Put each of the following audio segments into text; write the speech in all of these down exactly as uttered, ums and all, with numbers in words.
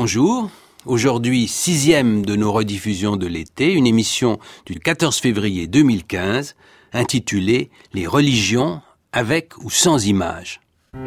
Bonjour, aujourd'hui sixième de nos rediffusions de l'été, une émission du quatorze février deux mille quinze intitulée « Les religions avec ou sans images ».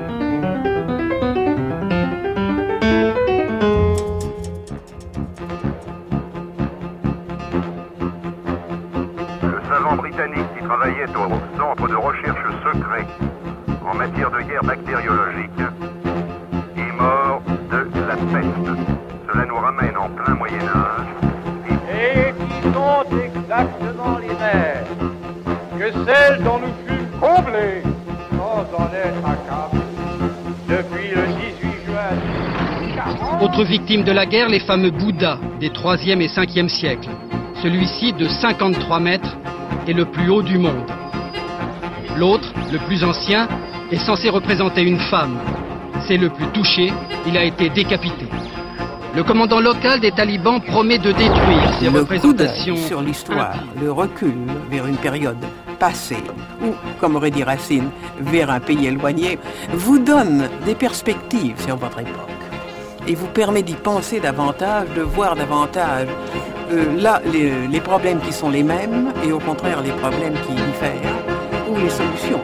Le savant britannique qui travaillait au centre de recherche secret en matière de guerre bactériologique est mort de la peste. Cela nous ramène en plein Moyen-Âge. Et qui sont exactement les mêmes que celles dont nous fûmes comblés sans en être accablés depuis le dix-huit juin mille huit cent quarante. Autre victime de la guerre, les fameux Bouddhas des troisième et cinquième siècles. Celui-ci, de cinquante-trois mètres, est le plus haut du monde. L'autre, le plus ancien, est censé représenter une femme. C'est le plus touché, il a été décapité. Le commandant local des talibans promet de détruire ces le représentations. Coup d'œil sur l'histoire, le recul vers une période passée, ou, comme aurait dit Racine, vers un pays éloigné, vous donne des perspectives sur votre époque et vous permet d'y penser davantage, de voir davantage euh, là les, les problèmes qui sont les mêmes et au contraire les problèmes qui diffèrent ou les solutions.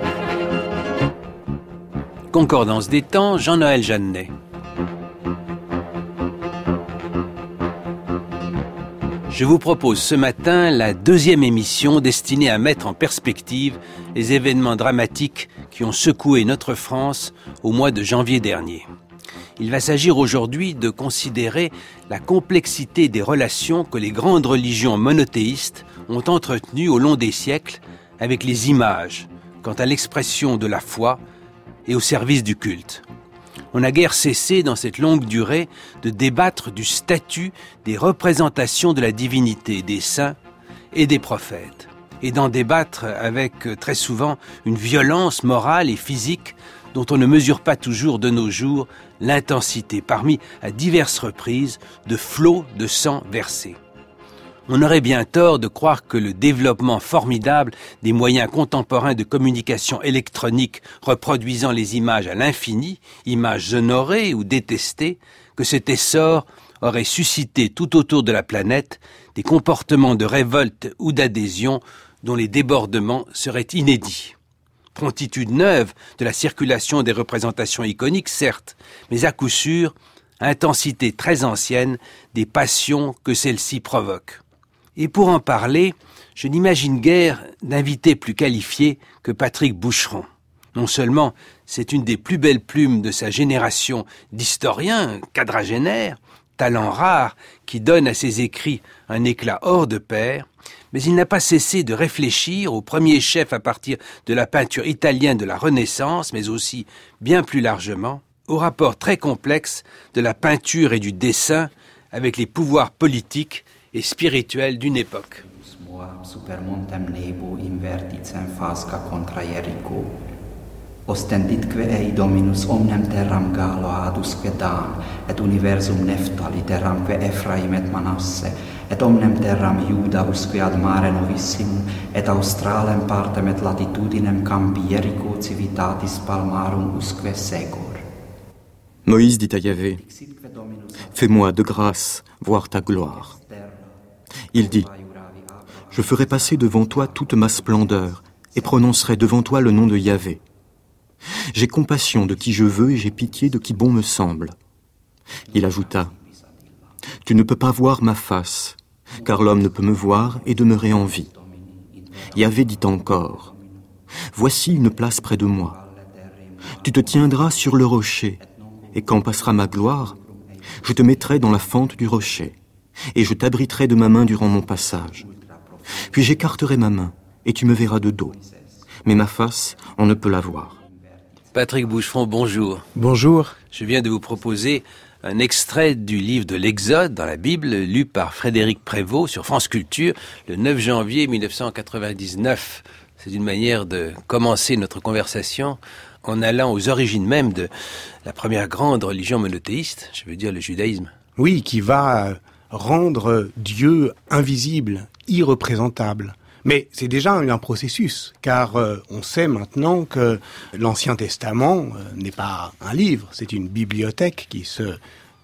Concordance des temps, Jean-Noël Jeannet. Je vous propose ce matin la deuxième émission destinée à mettre en perspective les événements dramatiques qui ont secoué notre France au mois de janvier dernier. Il va s'agir aujourd'hui de considérer la complexité des relations que les grandes religions monothéistes ont entretenues au long des siècles avec les images, quant à l'expression de la foi et au service du culte. On n'a guère cessé dans cette longue durée de débattre du statut des représentations de la divinité, des saints et des prophètes, et d'en débattre avec très souvent une violence morale et physique dont on ne mesure pas toujours de nos jours l'intensité, parmi à diverses reprises de flots de sang versés. On aurait bien tort de croire que le développement formidable des moyens contemporains de communication électronique reproduisant les images à l'infini, images honorées ou détestées, que cet essor aurait suscité tout autour de la planète des comportements de révolte ou d'adhésion dont les débordements seraient inédits. Prontitude neuve de la circulation des représentations iconiques, certes, mais à coup sûr, intensité très ancienne des passions que celles-ci provoquent. Et pour en parler, je n'imagine guère d'invité plus qualifié que Patrick Boucheron. Non seulement c'est une des plus belles plumes de sa génération d'historiens quadragénaires, talent rare qui donne à ses écrits un éclat hors de pair, mais il n'a pas cessé de réfléchir, au premier chef à partir de la peinture italienne de la Renaissance, mais aussi, bien plus largement, au rapport très complexe de la peinture et du dessin avec les pouvoirs politiques et spirituel d'une époque. Ostenditque ei dominus omnem terram Gallo adusque dan, et universum neftali terramque Ephraim et Manasse, et omnem terram Iuda usque ad mare novissimum, et australem partem et latitudinem campi Jericho civitatis palmarum usque segor. Moïse dit à Yahvé, « Fais-moi de grâce voir ta gloire. » Il dit, « Je ferai passer devant toi toute ma splendeur et prononcerai devant toi le nom de Yahvé. J'ai compassion de qui je veux et j'ai pitié de qui bon me semble. » Il ajouta, « Tu ne peux pas voir ma face, car l'homme ne peut me voir et demeurer en vie. » Yahvé dit encore, « Voici une place près de moi. Tu te tiendras sur le rocher, et quand passera ma gloire, je te mettrai dans la fente du rocher, et je t'abriterai de ma main durant mon passage. Puis j'écarterai ma main, et tu me verras de dos. Mais ma face, on ne peut la voir. » Patrick Boucheron, bonjour. Bonjour. Je viens de vous proposer un extrait du livre de l'Exode dans la Bible, lu par Frédéric Prévost sur France Culture le neuf janvier mille neuf cent quatre-vingt-dix-neuf. C'est une manière de commencer notre conversation en allant aux origines même de la première grande religion monothéiste, je veux dire le judaïsme. Oui, qui va rendre Dieu invisible, irreprésentable. Mais c'est déjà un processus, car euh, on sait maintenant que l'Ancien Testament euh, n'est pas un livre, c'est une bibliothèque qui se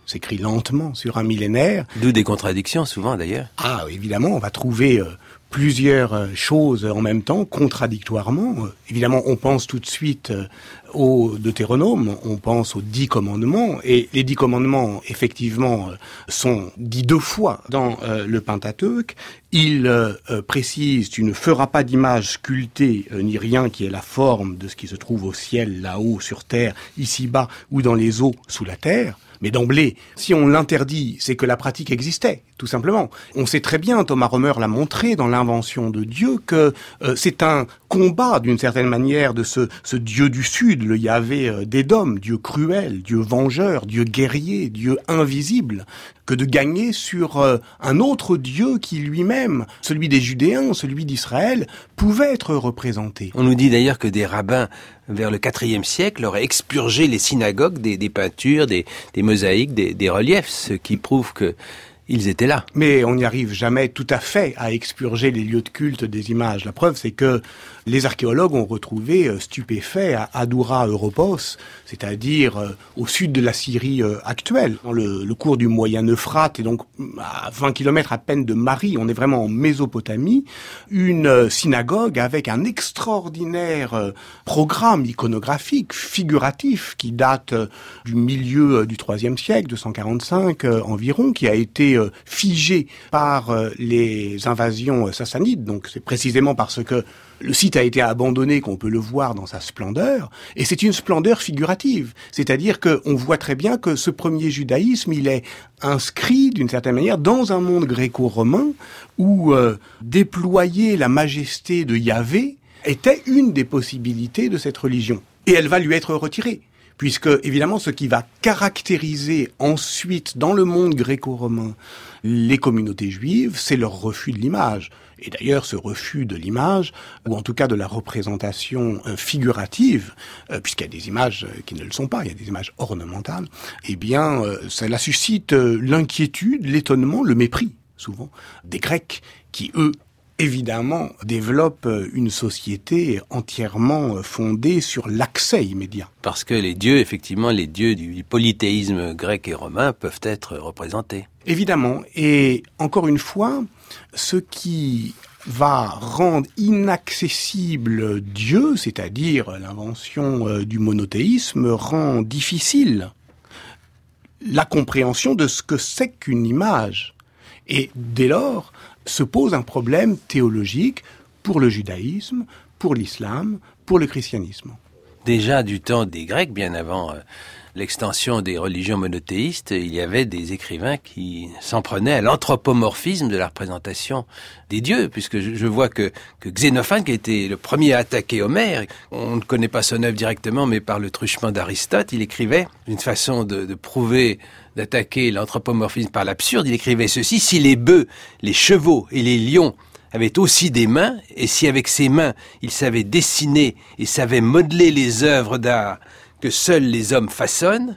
s'écrit lentement sur un millénaire. D'où des contradictions souvent d'ailleurs. Ah, évidemment, on va trouver euh, plusieurs choses en même temps, contradictoirement. Euh, évidemment, on pense tout de suite euh, au Deutéronome, on pense aux dix commandements, et les dix commandements, effectivement, euh, sont dits deux fois dans euh, le Pentateuque. Il euh, euh, précise « Tu ne feras pas d'image sculptée, euh, ni rien qui ait la forme de ce qui se trouve au ciel, là-haut, sur terre, ici-bas, ou dans les eaux, sous la terre ». Mais d'emblée, si on l'interdit, c'est que la pratique existait, tout simplement. On sait très bien, Thomas Romer l'a montré dans l'invention de Dieu, que euh, c'est un combat, d'une certaine manière, de ce, ce Dieu du Sud, le Yahvé euh, d'Édom, Dieu cruel, Dieu vengeur, Dieu guerrier, Dieu invisible, que de gagner sur euh, un autre Dieu qui lui-même, celui des Judéens, celui d'Israël, pouvait être représenté. On nous dit d'ailleurs que des rabbins, vers le quatrième siècle, auraient expurgé les synagogues des, des peintures, des, des mosaïques, des, des reliefs, ce qui prouve que ils étaient là. Mais on n'y arrive jamais tout à fait à expurger les lieux de culte des images. La preuve, c'est que les archéologues ont retrouvé euh, stupéfaits à Adoura Europos, c'est-à-dire euh, au sud de la Syrie euh, actuelle, dans le, le cours du Moyen Euphrate, et donc à vingt kilomètres à peine de Marie, on est vraiment en Mésopotamie, une euh, synagogue avec un extraordinaire euh, programme iconographique, figuratif, qui date euh, du milieu euh, du troisième siècle, deux cent quarante-cinq euh, environ, qui a été euh, figé par euh, les invasions euh, sassanides. Donc c'est précisément parce que le site a été abandonné qu'on peut le voir dans sa splendeur, et c'est une splendeur figurative. C'est-à-dire qu'on voit très bien que ce premier judaïsme, il est inscrit d'une certaine manière dans un monde gréco-romain où euh, déployer la majesté de Yahvé était une des possibilités de cette religion. Et elle va lui être retirée. Puisque, évidemment, ce qui va caractériser ensuite, dans le monde gréco-romain, les communautés juives, c'est leur refus de l'image. Et d'ailleurs, ce refus de l'image, ou en tout cas de la représentation euh, figurative, euh, puisqu'il y a des images euh, qui ne le sont pas, il y a des images ornementales, eh bien, euh, cela suscite euh, l'inquiétude, l'étonnement, le mépris, souvent, des Grecs, qui, eux, évidemment, développe une société entièrement fondée sur l'accès immédiat. Parce que les dieux, effectivement, les dieux du polythéisme grec et romain peuvent être représentés. Évidemment. Et encore une fois, ce qui va rendre inaccessible Dieu, c'est-à-dire l'invention du monothéisme, rend difficile la compréhension de ce que c'est qu'une image. Et dès lors, se pose un problème théologique pour le judaïsme, pour l'islam, pour le christianisme. Déjà du temps des Grecs, bien avant euh, l'extension des religions monothéistes, il y avait des écrivains qui s'en prenaient à l'anthropomorphisme de la représentation des dieux, puisque je, je vois que, que Xénophane, qui a été le premier à attaquer Homère, on ne connaît pas son œuvre directement, mais par le truchement d'Aristote, il écrivait une façon de, de prouver d'attaquer l'anthropomorphisme par l'absurde, il écrivait ceci: si les bœufs, les chevaux et les lions avaient aussi des mains, et si avec ses mains il savait dessiner et savait modeler les œuvres d'art que seuls les hommes façonnent,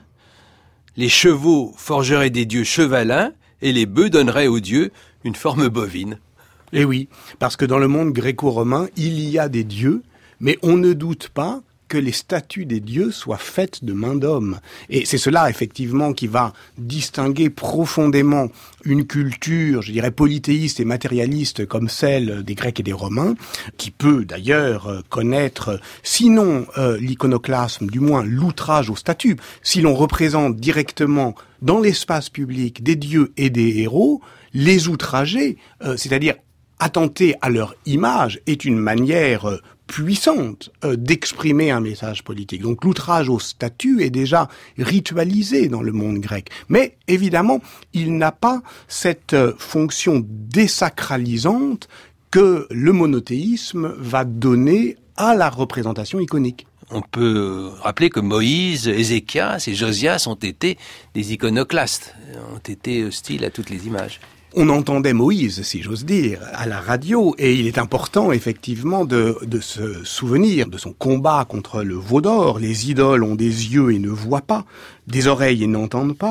les chevaux forgeraient des dieux chevalins et les bœufs donneraient aux dieux une forme bovine. Eh oui, parce que dans le monde gréco-romain, il y a des dieux, mais on ne doute pas que les statues des dieux soient faites de mains d'hommes. Et c'est cela, effectivement, qui va distinguer profondément une culture, je dirais, polythéiste et matérialiste comme celle des Grecs et des Romains, qui peut d'ailleurs connaître, sinon euh, l'iconoclasme, du moins l'outrage aux statues. Si l'on représente directement dans l'espace public des dieux et des héros, les outrager, euh, c'est-à-dire attenter à leur image, est une manière euh, puissante euh, d'exprimer un message politique. Donc l'outrage aux statues est déjà ritualisé dans le monde grec. Mais évidemment, il n'a pas cette euh, fonction désacralisante que le monothéisme va donner à la représentation iconique. On peut rappeler que Moïse, Ézéchias et Josias ont été des iconoclastes, ont été hostiles à toutes les images. On entendait Moïse, si j'ose dire, à la radio, et il est important, effectivement, de, de se souvenir de son combat contre le veau d'or. Les idoles ont des yeux et ne voient pas, des oreilles et n'entendent pas,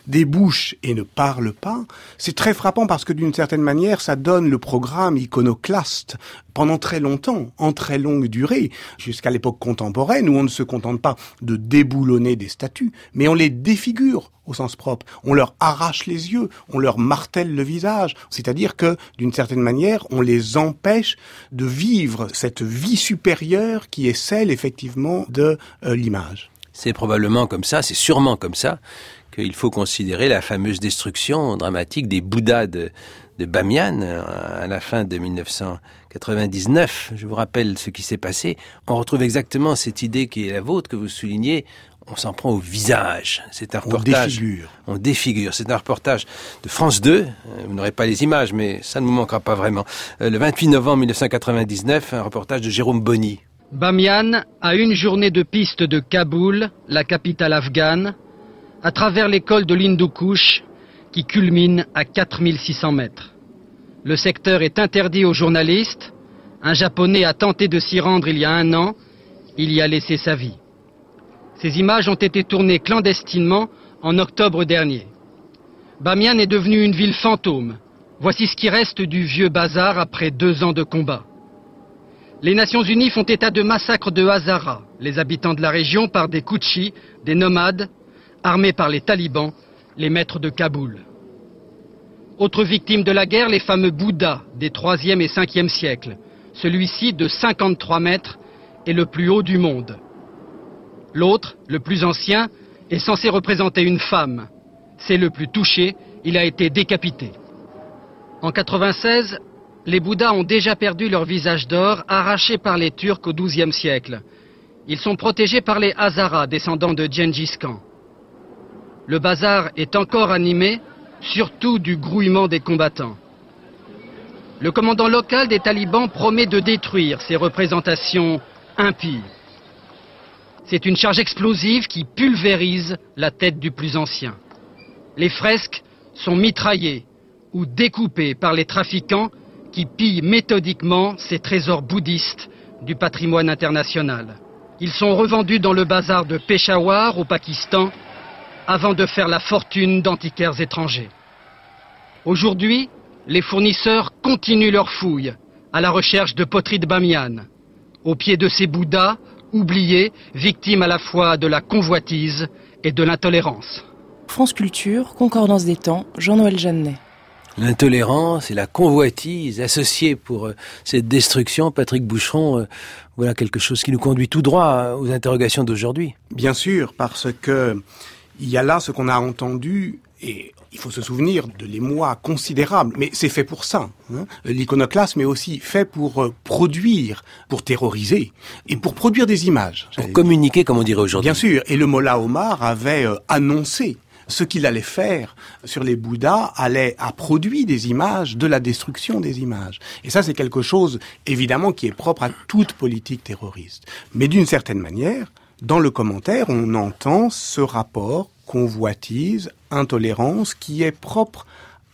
débouchent et ne parlent pas, c'est très frappant parce que d'une certaine manière, ça donne le programme iconoclaste pendant très longtemps, en très longue durée, jusqu'à l'époque contemporaine où on ne se contente pas de déboulonner des statues, mais on les défigure au sens propre. On leur arrache les yeux, on leur martèle le visage. C'est-à-dire que, d'une certaine manière, on les empêche de vivre cette vie supérieure qui est celle, effectivement, de euh, l'image. C'est probablement comme ça, c'est sûrement comme ça, qu'il faut considérer la fameuse destruction dramatique des Bouddhas de, de Bamiyan à la fin de mille neuf cent quatre-vingt-dix-neuf. Je vous rappelle ce qui s'est passé. On retrouve exactement cette idée qui est la vôtre, que vous soulignez. On s'en prend au visage. C'est un reportage. On défigure. On défigure. C'est un reportage de France deux. Vous n'aurez pas les images, mais ça ne vous manquera pas vraiment. Le vingt-huit novembre mille neuf cent quatre-vingt-dix-neuf, un reportage de Jérôme Bonny. Bamiyan, à une journée de piste de Kaboul, la capitale afghane, à travers l'école de l'Hindu Kush, qui culmine à quatre mille six cents mètres. Le secteur est interdit aux journalistes. Un Japonais a tenté de s'y rendre il y a un an. Il y a laissé sa vie. Ces images ont été tournées clandestinement en octobre dernier. Bamiyan est devenue une ville fantôme. Voici ce qui reste du vieux bazar après deux ans de combat. Les Nations Unies font état de massacres de Hazara, les habitants de la région, par des Kutchis, des nomades, armés par les talibans, les maîtres de Kaboul. Autre victime de la guerre, les fameux Bouddhas des troisième et cinquième siècles. Celui-ci, de cinquante-trois mètres, est le plus haut du monde. L'autre, le plus ancien, est censé représenter une femme. C'est le plus touché, il a été décapité. En quatre-vingt-seize, les Bouddhas ont déjà perdu leur visage d'or, arraché par les Turcs au douzième siècle. Ils sont protégés par les Hazaras, descendants de Gengis Khan. Le bazar est encore animé, surtout du grouillement des combattants. Le commandant local des talibans promet de détruire ces représentations impies. C'est une charge explosive qui pulvérise la tête du plus ancien. Les fresques sont mitraillées ou découpées par les trafiquants qui pillent méthodiquement ces trésors bouddhistes du patrimoine international. Ils sont revendus dans le bazar de Peshawar au Pakistan avant de faire la fortune d'antiquaires étrangers. Aujourd'hui, les fournisseurs continuent leurs fouilles à la recherche de poteries de Bamiyan, au pied de ces Bouddhas oubliés, victimes à la fois de la convoitise et de l'intolérance. France Culture, Concordance des temps, Jean-Noël Jeannet. L'intolérance et la convoitise associées pour euh, cette destruction, Patrick Boucheron, euh, voilà quelque chose qui nous conduit tout droit aux interrogations d'aujourd'hui. Bien sûr, parce que il y a là ce qu'on a entendu, et il faut se souvenir de l'émoi considérable, mais c'est fait pour ça. Hein. L'iconoclasme est aussi fait pour euh, produire, pour terroriser, et pour produire des images. Pour communiquer, comme on dirait aujourd'hui. Bien sûr, et le Mollah Omar avait euh, annoncé ce qu'il allait faire sur les Bouddhas, allait a produit des images de la destruction des images. Et ça, c'est quelque chose, évidemment, qui est propre à toute politique terroriste. Mais d'une certaine manière, dans le commentaire, on entend ce rapport convoitise, intolérance, qui est propre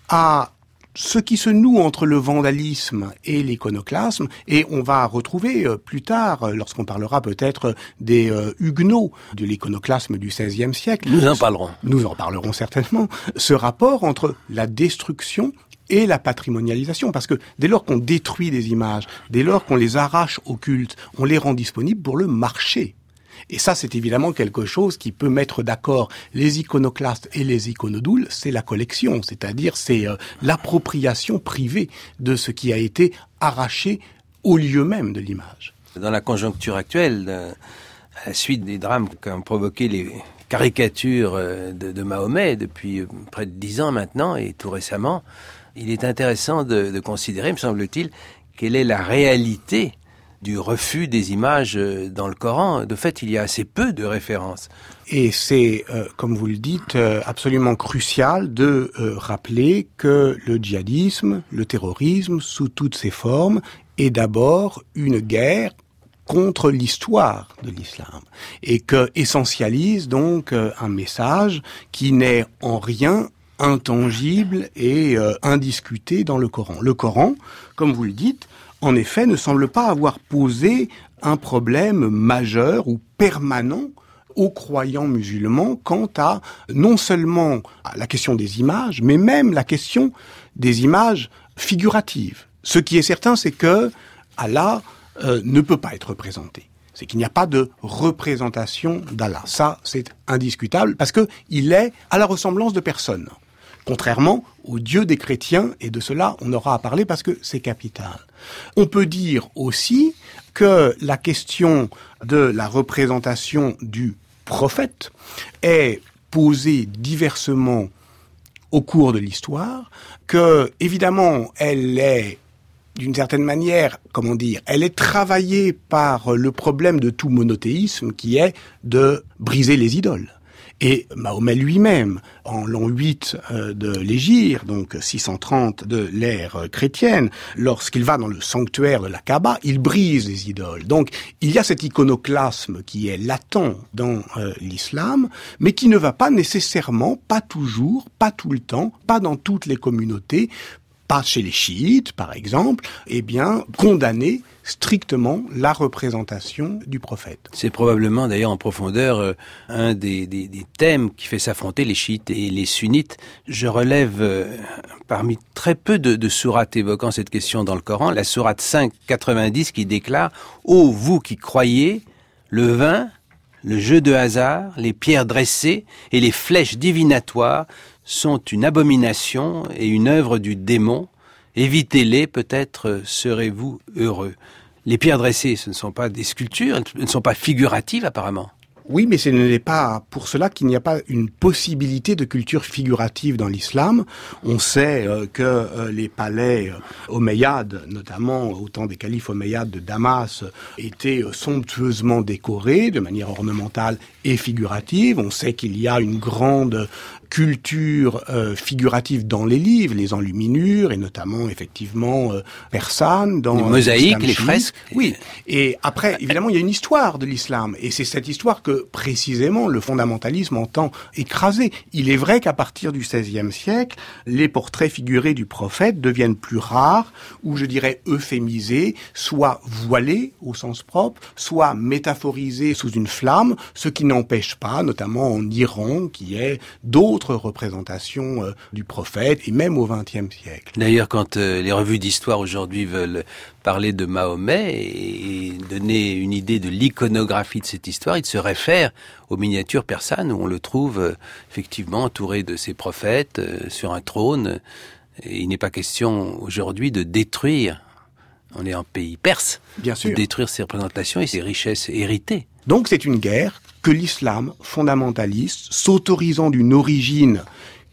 à ce qui se noue entre le vandalisme et l'iconoclasme, et on va retrouver euh, plus tard, euh, lorsqu'on parlera peut-être des euh, Huguenots, de l'iconoclasme du seizième siècle. Nous en parlerons. Nous en parlerons certainement. Ce rapport entre la destruction et la patrimonialisation, parce que dès lors qu'on détruit des images, dès lors qu'on les arrache au culte, on les rend disponibles pour le marché. Et ça, c'est évidemment quelque chose qui peut mettre d'accord les iconoclastes et les iconodoules, c'est la collection, c'est-à-dire c'est euh, l'appropriation privée de ce qui a été arraché au lieu même de l'image. Dans la conjoncture actuelle, euh, à la suite des drames qu'ont provoqué les caricatures euh, de, de Mahomet depuis euh, près de dix ans maintenant et tout récemment, il est intéressant de, de considérer, me semble-t-il, quelle est la réalité du refus des images dans le Coran. De fait, il y a assez peu de références. Et c'est, euh, comme vous le dites, euh, absolument crucial de euh, rappeler que le djihadisme, le terrorisme, sous toutes ses formes, est d'abord une guerre contre l'histoire de l'islam et que essentialise donc euh, un message qui n'est en rien intangible et euh, indiscuté dans le Coran. Le Coran, comme vous le dites, en effet, ne semble pas avoir posé un problème majeur ou permanent aux croyants musulmans quant à non seulement à la question des images, mais même la question des images figuratives. Ce qui est certain, c'est que Allah euh, ne peut pas être représenté. C'est qu'il n'y a pas de représentation d'Allah. Ça, c'est indiscutable, parce que il est à la ressemblance de personne. Contrairement au Dieu des chrétiens, et de cela on aura à parler parce que c'est capital. On peut dire aussi que la question de la représentation du prophète est posée diversement au cours de l'histoire, que évidemment elle est d'une certaine manière, comment dire, elle est travaillée par le problème de tout monothéisme qui est de briser les idoles. Et Mahomet lui-même, en l'an huit euh, de l'Hégire, donc six cent trente de l'ère euh, chrétienne, lorsqu'il va dans le sanctuaire de la Kaaba, il brise les idoles. Donc il y a cet iconoclasme qui est latent dans euh, l'islam, mais qui ne va pas nécessairement, pas toujours, pas tout le temps, pas dans toutes les communautés, pas chez les chiites, par exemple, eh bien, condamner strictement la représentation du prophète. C'est probablement, d'ailleurs, en profondeur, euh, un des, des, des thèmes qui fait s'affronter les chiites et les sunnites. Je relève, euh, parmi très peu de, de sourates évoquant cette question dans le Coran, la sourate cinq quatre-vingt-dix qui déclare « Ô vous qui croyez, le vin, le jeu de hasard, les pierres dressées et les flèches divinatoires sont une abomination et une œuvre du démon. Évitez-les, peut-être serez-vous heureux. » Les pierres dressées, ce ne sont pas des sculptures, elles ne sont pas figuratives apparemment. Oui, mais ce n'est pas pour cela qu'il n'y a pas une possibilité de culture figurative dans l'islam. On sait euh, que euh, les palais euh, omeyyades, notamment au temps des califes omeyyades de Damas, étaient euh, somptueusement décorés de manière ornementale et figurative. On sait qu'il y a une grande culture euh, figurative dans les livres, les enluminures, et notamment, effectivement, euh, persanes, dans les mosaïques, les fresques. Oui. Et après, évidemment, il y a une histoire de l'islam. Et c'est cette histoire que, précisément, le fondamentalisme entend écraser. Il est vrai qu'à partir du seizième siècle, les portraits figurés du prophète deviennent plus rares, ou je dirais euphémisés, soit voilés, au sens propre, soit métaphorisés sous une flamme, ce qui n'empêche pas, notamment en Iran, qui est d'autres représentations euh, du prophète, et même au vingtième siècle. D'ailleurs, quand euh, les revues d'histoire aujourd'hui veulent parler de Mahomet et donner une idée de l'iconographie de cette histoire, ils se réfèrent aux miniatures persanes où on le trouve euh, effectivement entouré de ses prophètes euh, sur un trône. Et il n'est pas question aujourd'hui de détruire, on est en pays perse, Bien sûr. de détruire ces représentations et ces richesses héritées. Donc c'est une guerre que l'islam fondamentaliste, s'autorisant d'une origine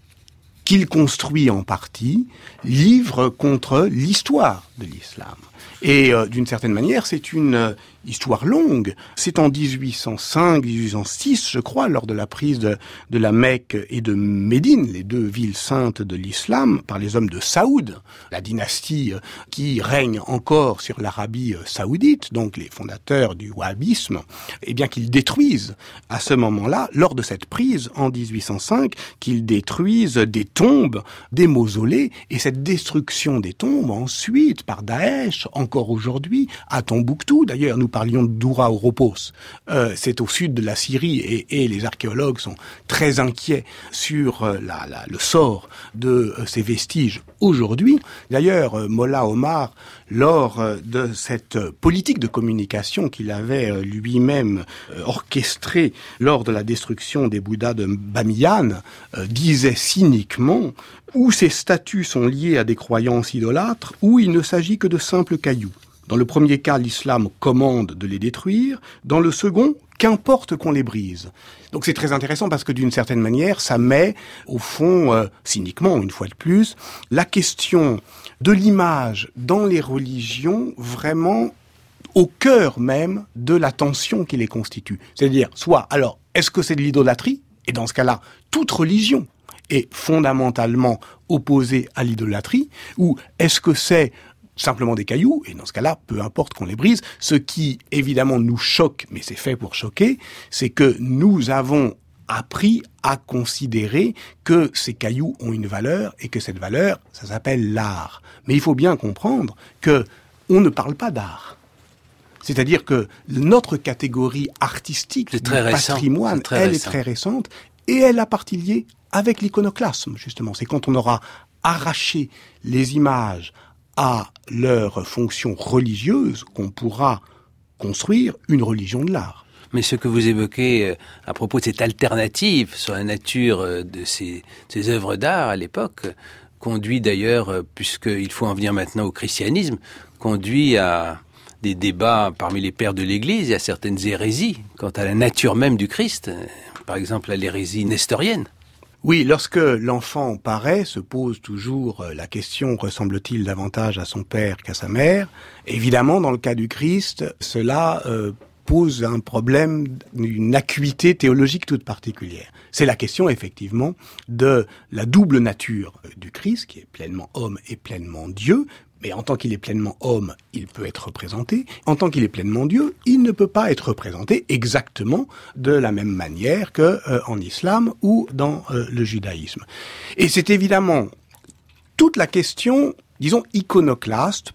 qu'il construit en partie, livre contre l'histoire de l'islam. Et euh, d'une certaine manière, c'est une euh, histoire longue. C'est en dix-huit cent cinq, dix-huit cent six, je crois, lors de la prise de, de la Mecque et de Médine, les deux villes saintes de l'islam, par les hommes de Saoud, la dynastie euh, qui règne encore sur l'Arabie euh, saoudite, donc les fondateurs du wahhabisme, eh bien qu'ils détruisent à ce moment-là, lors de cette prise en dix-huit cent cinq, qu'ils détruisent des tombes, des mausolées, et cette destruction des tombes ensuite par Daesh, encore aujourd'hui, à Tombouctou. D'ailleurs, nous parlions de Doura Oropos. Euh, c'est au sud de la Syrie et, et les archéologues sont très inquiets sur euh, la, la, le sort de euh, ces vestiges aujourd'hui. D'ailleurs, euh, Mollah Omar, lors euh, de cette euh, politique de communication qu'il avait euh, lui-même euh, orchestrée lors de la destruction des Bouddhas de Bamiyan, euh, disait cyniquement « Ou ces statues sont liées à des croyances idolâtres, ou il ne s'agit que de simples cailloux. Dans le premier cas, l'islam commande de les détruire. Dans le second, qu'importe qu'on les brise. » Donc c'est très intéressant parce que d'une certaine manière, ça met, au fond, euh, cyniquement, une fois de plus, la question de l'image dans les religions vraiment au cœur même de la tension qui les constitue. C'est-à-dire, soit, alors, est-ce que c'est de l'idolâtrie ? Et dans ce cas-là, toute religion est fondamentalement opposée à l'idolâtrie, ou est-ce que c'est simplement des cailloux, et dans ce cas-là, peu importe qu'on les brise. Ce qui, évidemment, nous choque, mais c'est fait pour choquer, c'est que nous avons appris à considérer que ces cailloux ont une valeur, et que cette valeur, ça s'appelle l'art. Mais il faut bien comprendre que on ne parle pas d'art. C'est-à-dire que notre catégorie artistique du patrimoine, elle est très récente, et elle a partie liée avec l'iconoclasme, justement. C'est quand on aura arraché les images à leur fonction religieuse qu'on pourra construire une religion de l'art. Mais ce que vous évoquez à propos de cette alternative sur la nature de ces, ces œuvres d'art à l'époque conduit d'ailleurs, puisqu'il faut en venir maintenant au christianisme, conduit à des débats parmi les pères de l'Église et à certaines hérésies quant à la nature même du Christ, par exemple à l'hérésie nestorienne. Oui, lorsque l'enfant paraît, se pose toujours la question, ressemble-t-il davantage à son père qu'à sa mère? Évidemment, dans le cas du Christ, cela euh, pose un problème, une acuité théologique toute particulière. C'est la question, effectivement, de la double nature du Christ, qui est pleinement homme et pleinement Dieu. Mais en tant qu'il est pleinement homme, il peut être représenté. En tant qu'il est pleinement Dieu, il ne peut pas être représenté exactement de la même manière que euh, en islam ou dans euh, le judaïsme. Et c'est évidemment toute la question, disons, iconoclaste,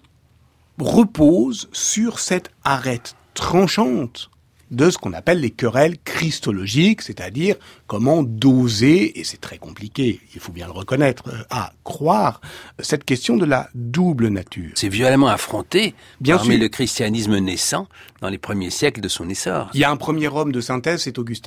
repose sur cette arête tranchante de ce qu'on appelle les querelles christologiques, c'est-à-dire comment doser, et c'est très compliqué, il faut bien le reconnaître, à croire, cette question de la double nature. C'est violemment affronté bien parmi sûr. Le christianisme naissant dans les premiers siècles de son essor. Il y a un premier homme de synthèse, c'est Augustin.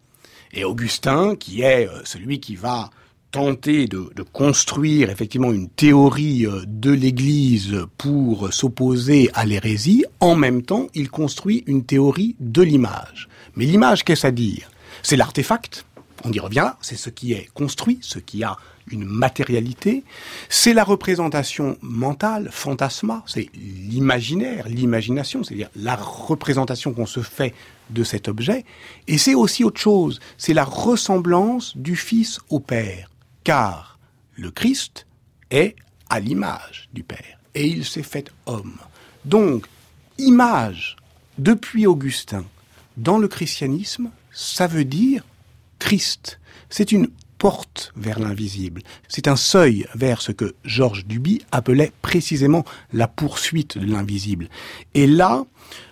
Et Augustin, qui est celui qui va tenter de, de construire effectivement une théorie de l'Église pour s'opposer à l'hérésie, en même temps, il construit une théorie de l'image. Mais l'image, qu'est-ce à dire? C'est l'artefact, on y revient, c'est ce qui est construit, ce qui a une matérialité, c'est la représentation mentale, fantasma, c'est l'imaginaire, l'imagination, c'est-à-dire la représentation qu'on se fait de cet objet, et c'est aussi autre chose, c'est la ressemblance du Fils au Père. Car le Christ est à l'image du Père, et il s'est fait homme. Donc, image, depuis Augustin, dans le christianisme, ça veut dire Christ. C'est une porte vers l'invisible. C'est un seuil vers ce que Georges Duby appelait précisément la poursuite de l'invisible. Et là,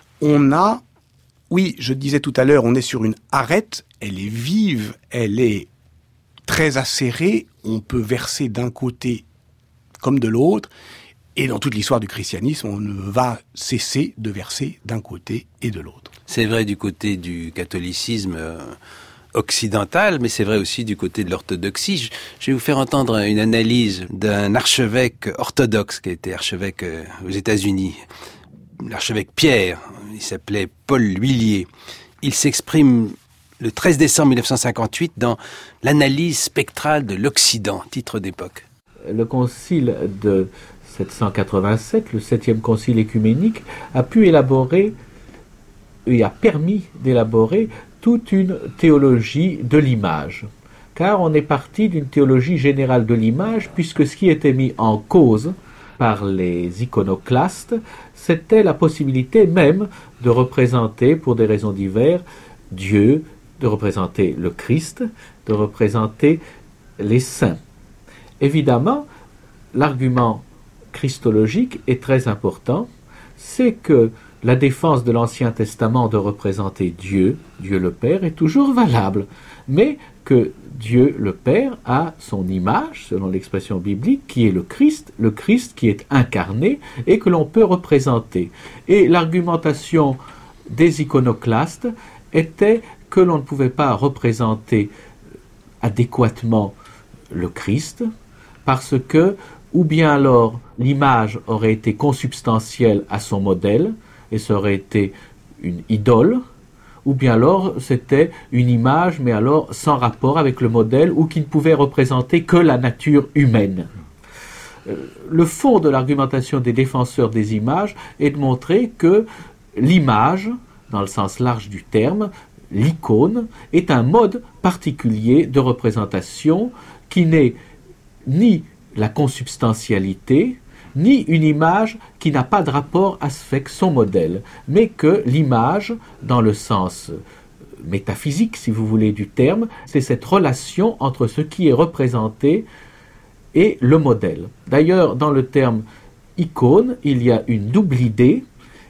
on a, oui, je disais tout à l'heure, on est sur une arête, elle est vive, elle est très acéré, on peut verser d'un côté comme de l'autre, et dans toute l'histoire du christianisme, on ne va cesser de verser d'un côté et de l'autre. C'est vrai du côté du catholicisme euh, occidental, mais c'est vrai aussi du côté de l'orthodoxie. Je, je vais vous faire entendre une analyse d'un archevêque orthodoxe qui a été archevêque euh, aux États-Unis, l'archevêque Pierre, il s'appelait Paul L'Huillier. Il s'exprime le treize décembre mille neuf cent cinquante-huit, dans l'analyse spectrale de l'Occident, titre d'époque. Le concile de sept cent quatre-vingt-sept, le septième concile écuménique, a pu élaborer et a permis d'élaborer toute une théologie de l'image. Car on est parti d'une théologie générale de l'image, puisque ce qui était mis en cause par les iconoclastes, c'était la possibilité même de représenter, pour des raisons diverses, Dieu, de représenter le Christ, de représenter les saints. Évidemment, l'argument christologique est très important, c'est que la défense de l'Ancien Testament de représenter Dieu, Dieu le Père, est toujours valable, mais que Dieu le Père a son image, selon l'expression biblique, qui est le Christ, le Christ qui est incarné et que l'on peut représenter. Et l'argumentation des iconoclastes était que l'on ne pouvait pas représenter adéquatement le Christ, parce que, ou bien alors l'image aurait été consubstantielle à son modèle, et ça aurait été une idole, ou bien alors c'était une image, mais alors sans rapport avec le modèle, ou qui ne pouvait représenter que la nature humaine. Le fond de l'argumentation des défenseurs des images est de montrer que l'image, dans le sens large du terme, l'icône, est un mode particulier de représentation qui n'est ni la consubstantialité, ni une image qui n'a pas de rapport avec son modèle, mais que l'image, dans le sens métaphysique, si vous voulez, du terme, c'est cette relation entre ce qui est représenté et le modèle. D'ailleurs, dans le terme icône, il y a une double idée.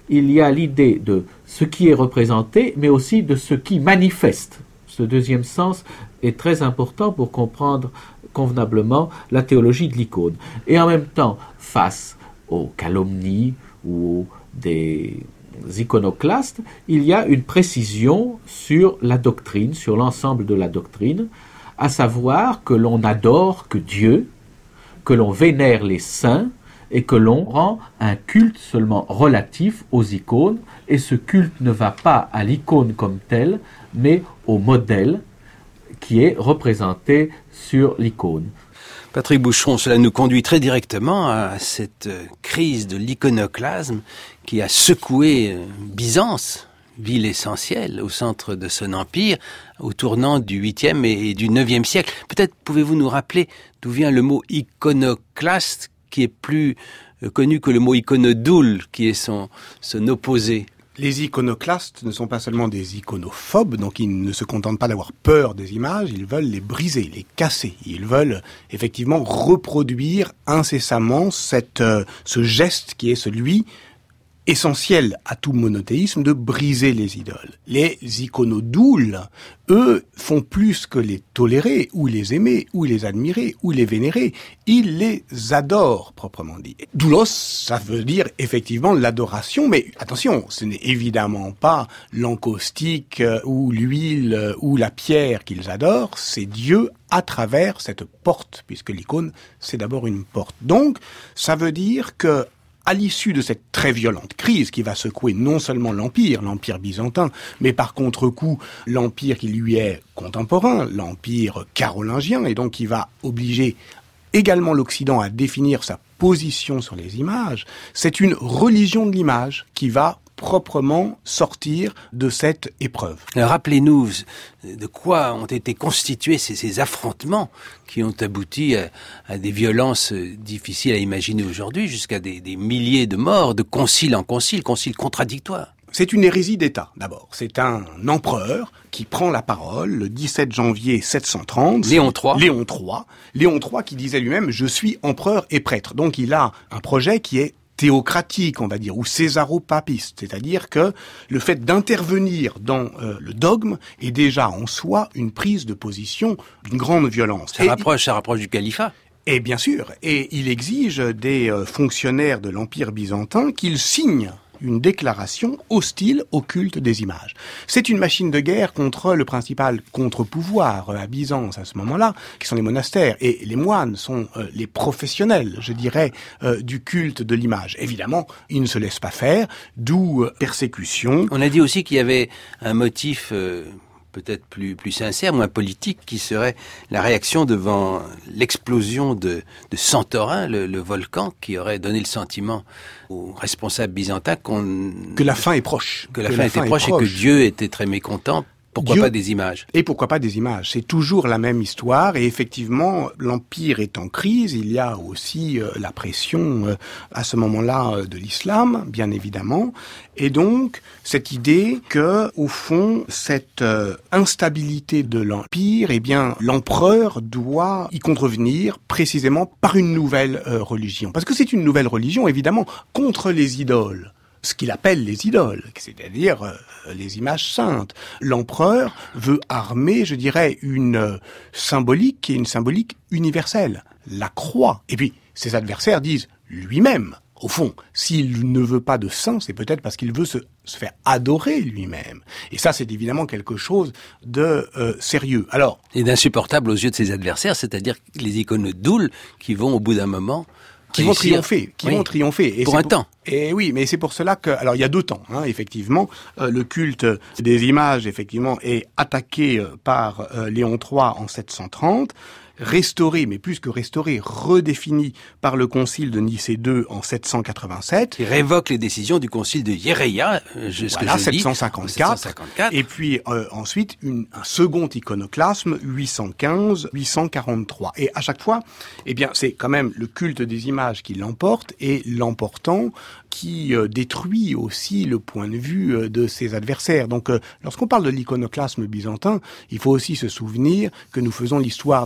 il y a l'idée de ce qui est représenté, mais aussi de ce qui manifeste. Ce deuxième sens est très important pour comprendre convenablement la théologie de l'icône. Et en même temps, face aux calomnies ou des iconoclastes, il y a une précision sur la doctrine, sur l'ensemble de la doctrine, à savoir que l'on adore que Dieu, que l'on vénère les saints et que l'on rend un culte seulement relatif aux icônes, et ce culte ne va pas à l'icône comme telle, mais au modèle qui est représenté sur l'icône. Patrick Boucheron, cela nous conduit très directement à cette crise de l'iconoclasme qui a secoué Byzance, ville essentielle au centre de son empire, au tournant du huitième et du neuvième siècle. Peut-être pouvez-vous nous rappeler d'où vient le mot iconoclaste, qui est plus connu que le mot iconodoule, qui est son, son opposé. Les iconoclastes ne sont pas seulement des iconophobes, donc ils ne se contentent pas d'avoir peur des images, ils veulent les briser, les casser. Ils veulent effectivement reproduire incessamment cette, euh, ce geste qui est celui essentiel à tout monothéisme de briser les idoles. Les iconodoules, eux, font plus que les tolérer, ou les aimer, ou les admirer, ou les vénérer. Ils les adorent, proprement dit. Doulos, ça veut dire effectivement l'adoration, mais attention, ce n'est évidemment pas l'encaustique, ou l'huile, ou la pierre qu'ils adorent, c'est Dieu à travers cette porte, puisque l'icône, c'est d'abord une porte. Donc, ça veut dire que à l'issue de cette très violente crise qui va secouer non seulement l'Empire, l'Empire byzantin, mais par contre-coup l'Empire qui lui est contemporain, l'Empire carolingien, et donc qui va obliger également l'Occident à définir sa position sur les images, c'est une religion de l'image qui va proprement sortir de cette épreuve. Alors, rappelez-nous de quoi ont été constitués ces, ces affrontements qui ont abouti à, à des violences difficiles à imaginer aujourd'hui, jusqu'à des, des milliers de morts, de concile en concile, concile contradictoires. C'est une hérésie d'État, d'abord. C'est un empereur qui prend la parole le dix-sept janvier sept cent trente. Léon trois. Léon trois. Léon trois qui disait lui-même « Je suis empereur et prêtre ». Donc il a un projet qui est théocratique, on va dire, ou césaropapiste, c'est-à-dire que le fait d'intervenir dans euh, le dogme est déjà en soi une prise de position d'une grande violence. Ça rapproche, ça rapproche du califat. Et bien sûr, et il exige des euh, fonctionnaires de l'Empire byzantin qu'ils signent une déclaration hostile au culte des images. C'est une machine de guerre contre le principal contre-pouvoir à Byzance à ce moment-là, qui sont les monastères. Et les moines sont euh, les professionnels, je dirais, euh, du culte de l'image. Évidemment, ils ne se laissent pas faire, d'où euh, persécution. On a dit aussi qu'il y avait un motif Euh... peut-être plus plus sincère, moins politique, qui serait la réaction devant l'explosion de, de Santorin, le, le volcan, qui aurait donné le sentiment aux responsables byzantins qu'on que la fin est proche, que la, que fin, la était fin proche, proche et que Dieu était très mécontent. Pourquoi Dieu, pas des images? Et pourquoi pas des images? C'est toujours la même histoire, et effectivement, l'Empire est en crise. Il y a aussi euh, la pression euh, à ce moment-là euh, de l'islam, bien évidemment, et donc cette idée que, au fond, cette euh, instabilité de l'Empire, eh bien, l'empereur doit y contrevenir précisément par une nouvelle euh, religion, parce que c'est une nouvelle religion, évidemment, contre les idoles. Ce qu'il appelle les idoles, c'est-à-dire euh, les images saintes. L'empereur veut armer, je dirais, une euh, symbolique qui est une symbolique universelle, la croix. Et puis, ses adversaires disent lui-même, au fond, s'il ne veut pas de saint, c'est peut-être parce qu'il veut se, se faire adorer lui-même. Et ça, c'est évidemment quelque chose de euh, sérieux. Alors, et d'insupportable aux yeux de ses adversaires, c'est-à-dire les iconodoules qui vont, au bout d'un moment, qui vont triompher, qui oui, vont triompher. Et pour un pour, temps. Et oui, mais c'est pour cela que, alors il y a deux temps, hein, effectivement, euh, le culte des images, effectivement, est attaqué euh, par euh, Léon trois en sept cent trente, restauré, mais plus que restauré, redéfini par le concile de Nicée deux en sept cent quatre-vingt-sept. Qui révoque les décisions du concile de Hiereia, jusqu'à voilà, sept cent cinquante-quatre. Et puis euh, ensuite, une, un second iconoclasme, huit cent quinze, huit cent quarante-trois. Et à chaque fois, eh bien, c'est quand même le culte des images qui l'emporte, et l'emportant qui euh, détruit aussi le point de vue euh, de ses adversaires. Donc, euh, lorsqu'on parle de l'iconoclasme byzantin, il faut aussi se souvenir que nous faisons l'histoire des vainqueurs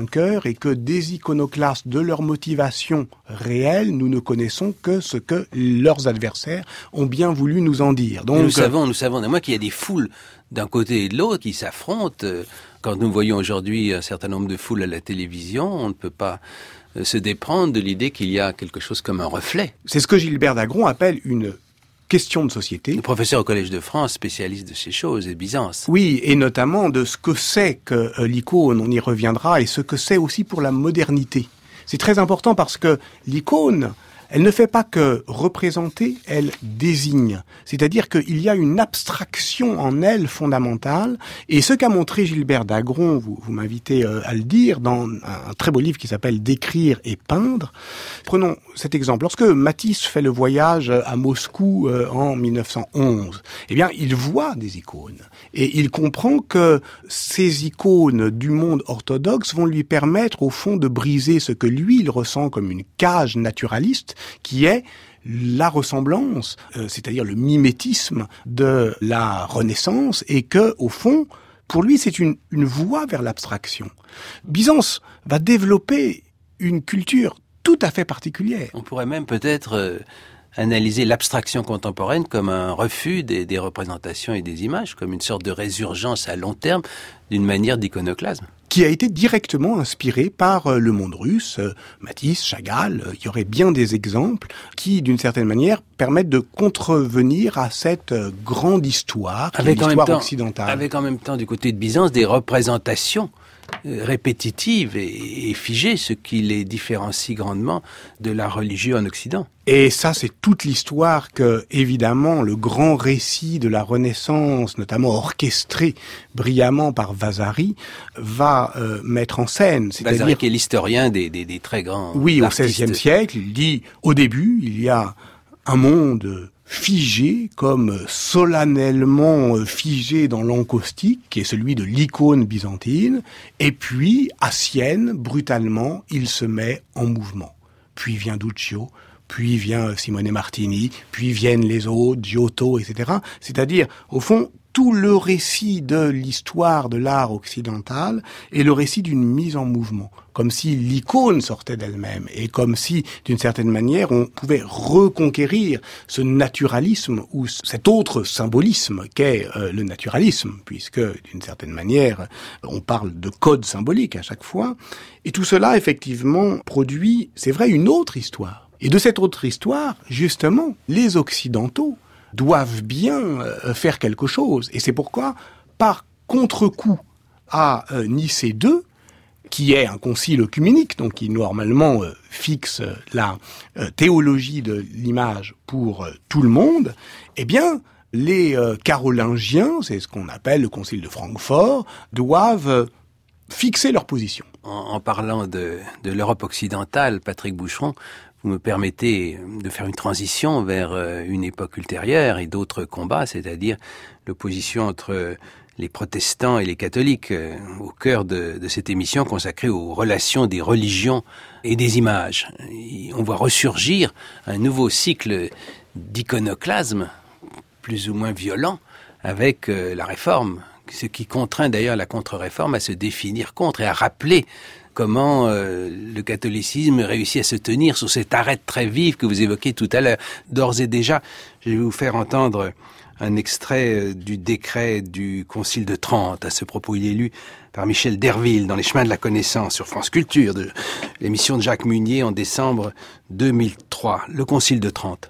vainqueurs et que des iconoclastes, de leur motivation réelle, nous ne connaissons que ce que leurs adversaires ont bien voulu nous en dire. Donc, nous savons, nous savons, moi, qu'il y a des foules d'un côté et de l'autre qui s'affrontent. Quand nous voyons aujourd'hui un certain nombre de foules à la télévision, on ne peut pas se déprendre de l'idée qu'il y a quelque chose comme un reflet. C'est ce que Gilbert Dagron appelle une question de société. Le professeur au Collège de France, spécialiste de ces choses, et Byzance. Oui, et notamment de ce que c'est que euh, l'icône, on y reviendra, et ce que c'est aussi pour la modernité. C'est très important parce que l'icône, elle ne fait pas que représenter, elle désigne. C'est-à-dire qu'il y a une abstraction en elle fondamentale. Et ce qu'a montré Gilbert Dagron, vous, vous m'invitez euh, à le dire, dans un, un très beau livre qui s'appelle « Décrire et peindre ». Prenons cet exemple. Lorsque Matisse fait le voyage à Moscou euh, en mille neuf cent onze, eh bien, il voit des icônes. Et il comprend que ces icônes du monde orthodoxe vont lui permettre, au fond, de briser ce que lui, il ressent comme une cage naturaliste, qui est la ressemblance, euh, c'est-à-dire le mimétisme de la Renaissance, et que, au fond, pour lui, c'est une, une voie vers l'abstraction. Byzance va développer une culture tout à fait particulière. On pourrait même peut-être euh, analyser l'abstraction contemporaine comme un refus des, des représentations et des images, comme une sorte de résurgence à long terme d'une manière d'iconoclasme. Qui a été directement inspiré par euh, le monde russe, euh, Matisse, Chagall. Euh, il y aurait bien des exemples qui, d'une certaine manière, permettent de contrevenir à cette euh, grande histoire, qui avec est l'histoire temps, occidentale. Avec en même temps, du côté de Byzance, des représentations répétitives et, et figées, ce qui les différencie grandement de la religion en Occident. Et ça, c'est toute l'histoire que, évidemment, le grand récit de la Renaissance, notamment orchestré brillamment par Vasari, va euh, mettre en scène. C'est-à-dire... Vasari qui est l'historien des, des, des très grands Oui, artistes. Au seizième siècle, il dit, au début, il y a un monde figé, comme solennellement figé dans l'encaustique, qui est celui de l'icône byzantine, et puis, à Sienne, brutalement, il se met en mouvement. Puis vient Duccio, puis vient Simone Martini, puis viennent les autres, Giotto, et cetera. C'est-à-dire, au fond, tout le récit de l'histoire de l'art occidental est le récit d'une mise en mouvement, comme si l'icône sortait d'elle-même, et comme si, d'une certaine manière, on pouvait reconquérir ce naturalisme, ou cet autre symbolisme qu'est euh, le naturalisme, puisque, d'une certaine manière, on parle de code symbolique à chaque fois. Et tout cela, effectivement, produit, c'est vrai, une autre histoire. Et de cette autre histoire, justement, les Occidentaux doivent bien euh, faire quelque chose. Et c'est pourquoi, par contre-coup à euh, Nicée deux, qui est un concile œcuménique, donc qui normalement euh, fixe euh, la euh, théologie de l'image pour euh, tout le monde, eh bien, les euh, carolingiens, c'est ce qu'on appelle le concile de Francfort, doivent euh, fixer leur position. En, en parlant de, de l'Europe occidentale, Patrick Boucheron, vous me permettez de faire une transition vers une époque ultérieure et d'autres combats, c'est-à-dire l'opposition entre les protestants et les catholiques, au cœur de, de cette émission consacrée aux relations des religions et des images. Et on voit ressurgir un nouveau cycle d'iconoclasme, plus ou moins violent, avec la réforme, ce qui contraint d'ailleurs la contre-réforme à se définir contre et à rappeler comment euh, le catholicisme réussit à se tenir sur cette arête très vive que vous évoquez tout à l'heure. D'ores et déjà, je vais vous faire entendre un extrait du décret du Concile de Trente. À ce propos, il est lu par Michel Derville dans Les Chemins de la Connaissance sur France Culture, de l'émission de Jacques Munier en décembre deux mille trois. Le Concile de Trente.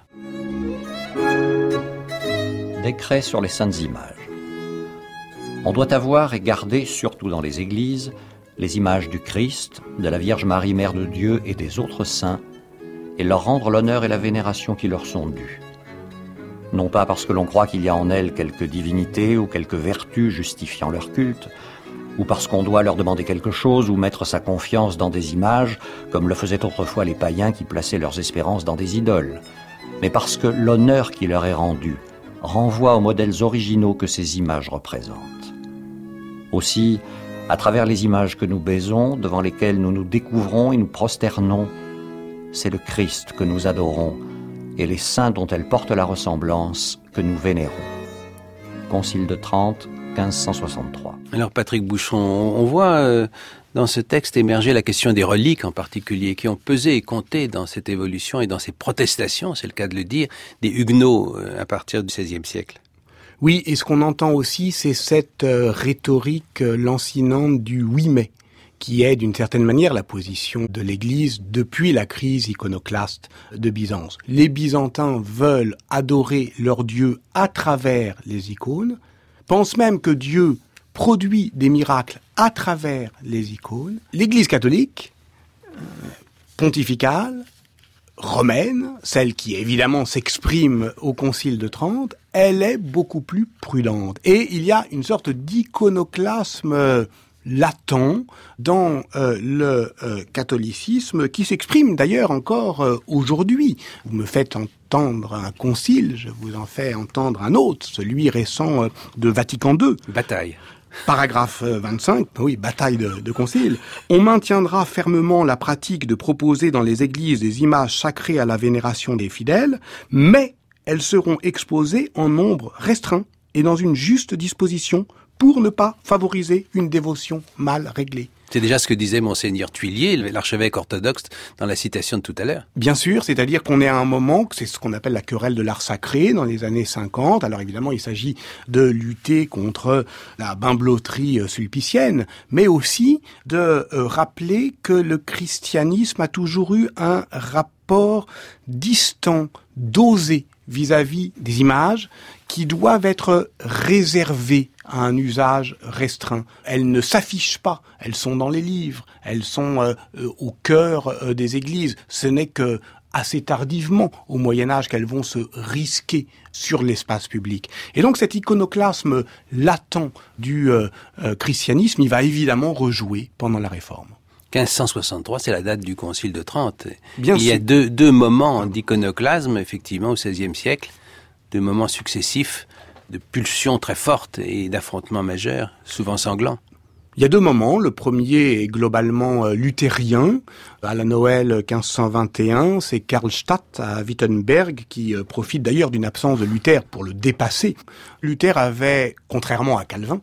Décret sur les saintes images. On doit avoir et garder, surtout dans les églises, les images du Christ, de la Vierge Marie, Mère de Dieu et des autres saints, et leur rendre l'honneur et la vénération qui leur sont dus. Non pas parce que l'on croit qu'il y a en elles quelque divinité ou quelque vertu justifiant leur culte, ou parce qu'on doit leur demander quelque chose ou mettre sa confiance dans des images, comme le faisaient autrefois les païens qui plaçaient leurs espérances dans des idoles, mais parce que l'honneur qui leur est rendu renvoie aux modèles originaux que ces images représentent. Aussi, à travers les images que nous baisons, devant lesquelles nous nous découvrons et nous prosternons, c'est le Christ que nous adorons et les saints dont elles portent la ressemblance que nous vénérons. Concile de Trente, quinze cent soixante-trois. Alors Patrick Boucheron, on voit euh, dans ce texte émergeait la question des reliques en particulier, qui ont pesé et compté dans cette évolution et dans ces protestations, c'est le cas de le dire, des Huguenots à partir du seizième siècle. Oui, et ce qu'on entend aussi, c'est cette euh, rhétorique euh, lancinante du huit mai, qui est d'une certaine manière la position de l'Église depuis la crise iconoclaste de Byzance. Les Byzantins veulent adorer leur Dieu à travers les icônes, pensent même que Dieu produit des miracles à travers les icônes. L'Église catholique, euh, pontificale, romaine, celle qui évidemment s'exprime au Concile de Trente, elle est beaucoup plus prudente. Et il y a une sorte d'iconoclasme euh, latent dans euh, le euh, catholicisme qui s'exprime d'ailleurs encore euh, aujourd'hui. Vous me faites entendre un concile, je vous en fais entendre un autre, celui récent euh, de Vatican deux. Bataille. Paragraphe vingt-cinq, oui, bataille de, de concile. On maintiendra fermement la pratique de proposer dans les églises des images sacrées à la vénération des fidèles, mais elles seront exposées en nombre restreint et dans une juste disposition pour ne pas favoriser une dévotion mal réglée. C'est déjà ce que disait Monseigneur Thuillier, l'archevêque orthodoxe, dans la citation de tout à l'heure. Bien sûr, c'est-à-dire qu'on est à un moment, c'est ce qu'on appelle la querelle de l'art sacré dans les années cinquante. Alors évidemment, il s'agit de lutter contre la bimbeloterie sulpicienne, mais aussi de euh, rappeler que le christianisme a toujours eu un rapport distant, dosé vis-à-vis des images qui doivent être réservées à un usage restreint. Elles ne s'affichent pas, elles sont dans les livres, elles sont euh, euh, au cœur euh, des églises. Ce n'est que assez tardivement, au Moyen-Âge, qu'elles vont se risquer sur l'espace public. Et donc cet iconoclasme latent du euh, euh, christianisme, il va évidemment rejouer pendant la Réforme. quinze cent soixante-trois, c'est la date du Concile de Trente. Bien il sûr. y a deux, deux moments d'iconoclasme, effectivement, au seizième siècle, deux moments successifs de pulsions très fortes et d'affrontements majeurs, souvent sanglants. Il y a deux moments. Le premier est globalement luthérien. À la Noël quinze cent vingt et un, c'est Karlstadt à Wittenberg qui profite d'ailleurs d'une absence de Luther pour le dépasser. Luther avait, contrairement à Calvin,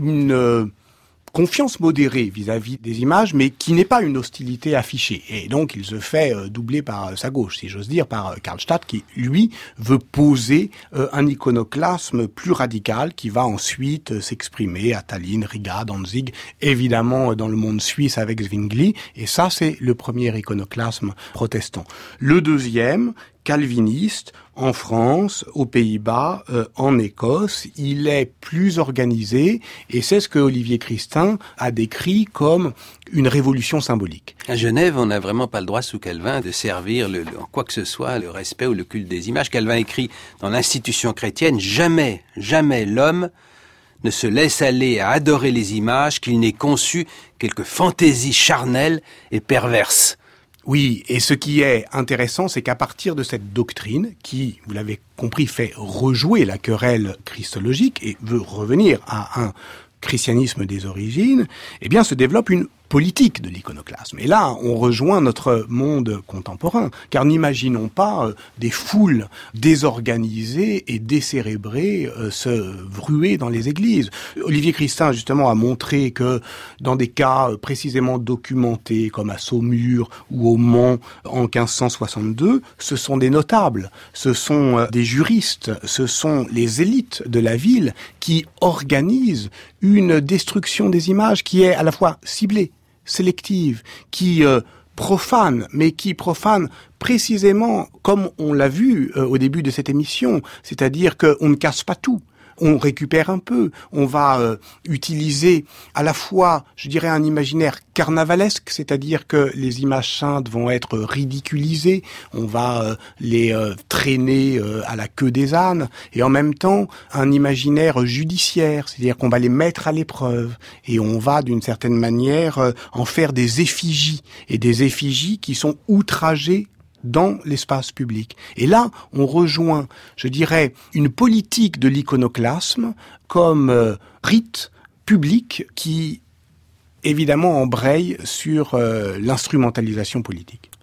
une confiance modérée vis-à-vis des images, mais qui n'est pas une hostilité affichée. Et donc, il se fait euh, doubler par euh, sa gauche, si j'ose dire, par euh, Karlstadt, qui, lui, veut poser euh, un iconoclasme plus radical, qui va ensuite euh, s'exprimer à Tallinn, Riga, Danzig, évidemment euh, dans le monde suisse avec Zwingli, et ça, c'est le premier iconoclasme protestant. Le deuxième, calviniste, en France, aux Pays-Bas, euh, en Écosse, il est plus organisé et c'est ce que Olivier Christin a décrit comme une révolution symbolique. À Genève, on n'a vraiment pas le droit sous Calvin de servir le, le, en quoi que ce soit le respect ou le culte des images. Calvin écrit dans l'institution chrétienne, jamais, jamais l'homme ne se laisse aller à adorer les images qu'il n'ait conçu quelque fantaisie charnelle et perverse. Oui, et ce qui est intéressant, c'est qu'à partir de cette doctrine, qui, vous l'avez compris, fait rejouer la querelle christologique et veut revenir à un christianisme des origines, eh bien se développe une politique de l'iconoclasme. Et là, on rejoint notre monde contemporain, car n'imaginons pas euh, des foules désorganisées et décérébrées euh, se ruer dans les églises. Olivier Christin, justement, a montré que dans des cas euh, précisément documentés, comme à Saumur ou au Mans en quinze cent soixante-deux, ce sont des notables, ce sont euh, des juristes, ce sont les élites de la ville qui organisent une destruction des images qui est à la fois ciblée, sélective, qui euh, profane, mais qui profane précisément comme on l'a vu euh, au début de cette émission, c'est-à-dire qu'on ne casse pas tout. On récupère un peu, on va euh, utiliser à la fois, je dirais, un imaginaire carnavalesque, c'est-à-dire que les images saintes vont être ridiculisées, on va euh, les euh, traîner euh, à la queue des ânes, et en même temps, un imaginaire judiciaire, c'est-à-dire qu'on va les mettre à l'épreuve, et on va, d'une certaine manière, euh, en faire des effigies, et des effigies qui sont outragées dans l'espace public. Et là, on rejoint, je dirais, une politique de l'iconoclasme comme euh, rite public qui, évidemment, embraye sur euh, l'instrumentalisation politique.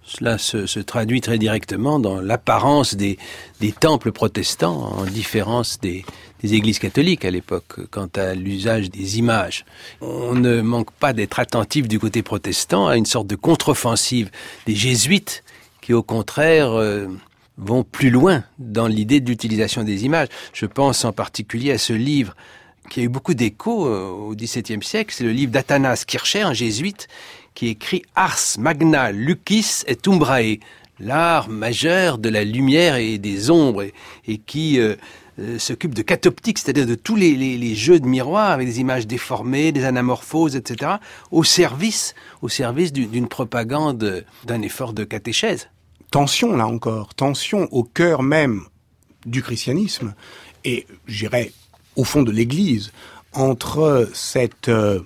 Cela se, se traduit très directement dans l'apparence des, des temples protestants, en différence des, des églises catholiques à l'époque, quant à l'usage des images. On ne manque pas d'être attentif du côté protestant à une sorte de contre-offensive des jésuites qui, au contraire, euh, vont plus loin dans l'idée de l'utilisation des images. Je pense en particulier à ce livre qui a eu beaucoup d'écho euh, au dix-septième siècle, c'est le livre d'Athanas Kircher, un jésuite, qui écrit Ars Magna Lucis et Umbrae, l'art majeur de la lumière et des ombres, et, et qui euh, euh, s'occupe de catoptique, c'est-à-dire de tous les, les, les jeux de miroirs avec des images déformées, des anamorphoses, et cetera, au service, au service d'une, d'une propagande, d'un effort de catéchèse. Tension, là encore, tension au cœur même du christianisme, et j'irais au fond de l'Église, entre cette... Euh,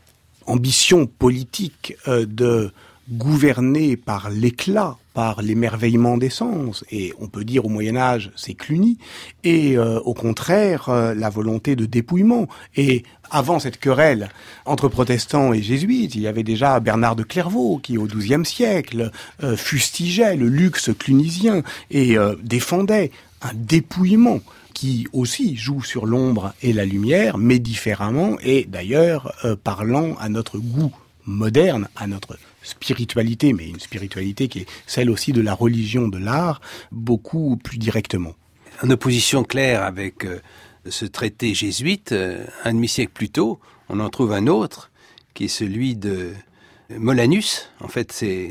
ambition politique euh, de gouverner par l'éclat, par l'émerveillement des sens, et on peut dire au Moyen-Âge c'est Cluny, et euh, au contraire euh, la volonté de dépouillement. Et avant cette querelle entre protestants et jésuites, il y avait déjà Bernard de Clairvaux qui au douzième siècle euh, fustigeait le luxe clunisien et euh, défendait un dépouillement qui aussi joue sur l'ombre et la lumière, mais différemment, et d'ailleurs euh, parlant à notre goût moderne, à notre spiritualité, mais une spiritualité qui est celle aussi de la religion, de l'art, beaucoup plus directement. En opposition claire avec euh, ce traité jésuite, euh, un demi-siècle plus tôt, on en trouve un autre, qui est celui de Molanus. En fait, c'est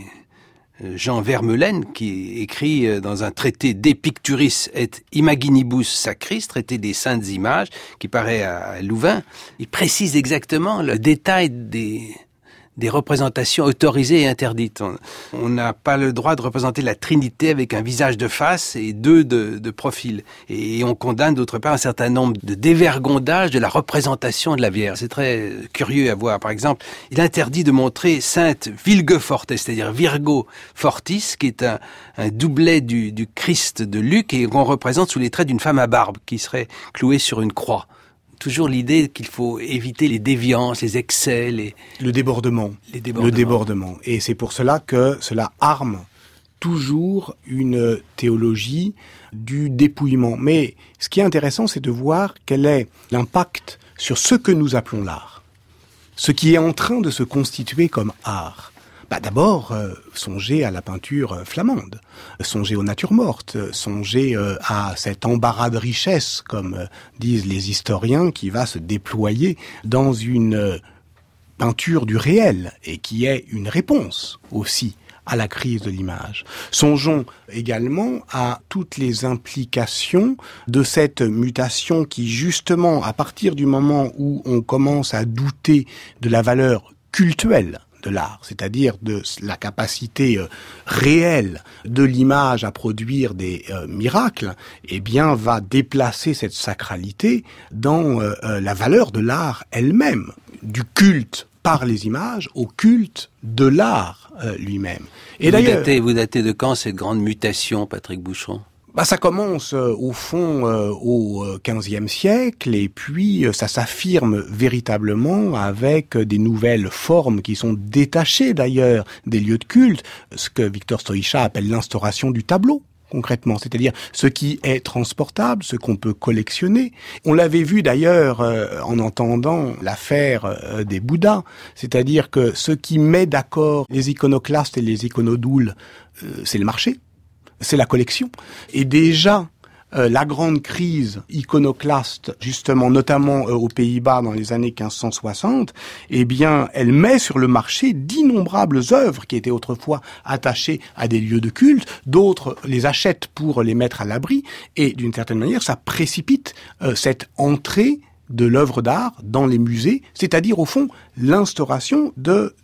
Jean Vermeulen, qui écrit dans un traité De Picturis et Imaginibus Sacris, traité des saintes images, qui paraît à Louvain. Il précise exactement le détail des, des représentations autorisées et interdites. On n'a pas le droit de représenter la Trinité avec un visage de face et deux de, de profil. Et on condamne d'autre part un certain nombre de dévergondages de la représentation de la Vierge. C'est très curieux à voir. Par exemple, il interdit de montrer Sainte Vilge Forte, c'est-à-dire Virgo Fortis, qui est un, un doublet du, du Christ de Luc et qu'on représente sous les traits d'une femme à barbe qui serait clouée sur une croix. Toujours l'idée qu'il faut éviter les déviances, les excès, les... Le débordement. Les débordements. Le débordement. Et c'est pour cela que cela arme toujours une théologie du dépouillement. Mais ce qui est intéressant, c'est de voir quel est l'impact sur ce que nous appelons l'art. Ce qui est en train de se constituer comme art. Bah d'abord, euh, songez à la peinture flamande, songez aux natures mortes, songez euh, à cet embarras de richesse, comme euh, disent les historiens, qui va se déployer dans une euh, peinture du réel, et qui est une réponse aussi à la crise de l'image. Songeons également à toutes les implications de cette mutation qui, justement, à partir du moment où on commence à douter de la valeur cultuelle de l'art, c'est-à-dire de la capacité euh, réelle de l'image à produire des euh, miracles, eh bien, va déplacer cette sacralité dans euh, euh, la valeur de l'art elle-même, du culte par les images au culte de l'art euh, lui-même. Et vous d'ailleurs, datez, vous datez de quand cette grande mutation, Patrick Boucheron ? Bah, ça commence euh, au fond euh, au quinzième siècle, et puis euh, ça s'affirme véritablement avec euh, des nouvelles formes qui sont détachées d'ailleurs des lieux de culte, ce que Victor Stoïcha appelle l'instauration du tableau. Concrètement, c'est-à-dire ce qui est transportable, ce qu'on peut collectionner. On l'avait vu d'ailleurs euh, en entendant l'affaire euh, des Bouddhas, c'est-à-dire que ce qui met d'accord les iconoclastes et les iconodoules, euh, c'est le marché, c'est la collection. Et déjà, euh, la grande crise iconoclaste, justement, notamment euh, aux Pays-Bas dans les années quinze cent soixante, eh bien, elle met sur le marché d'innombrables œuvres qui étaient autrefois attachées à des lieux de culte, d'autres les achètent pour les mettre à l'abri, et d'une certaine manière, ça précipite euh, cette entrée de l'œuvre d'art dans les musées, c'est-à-dire, au fond, l'instauration de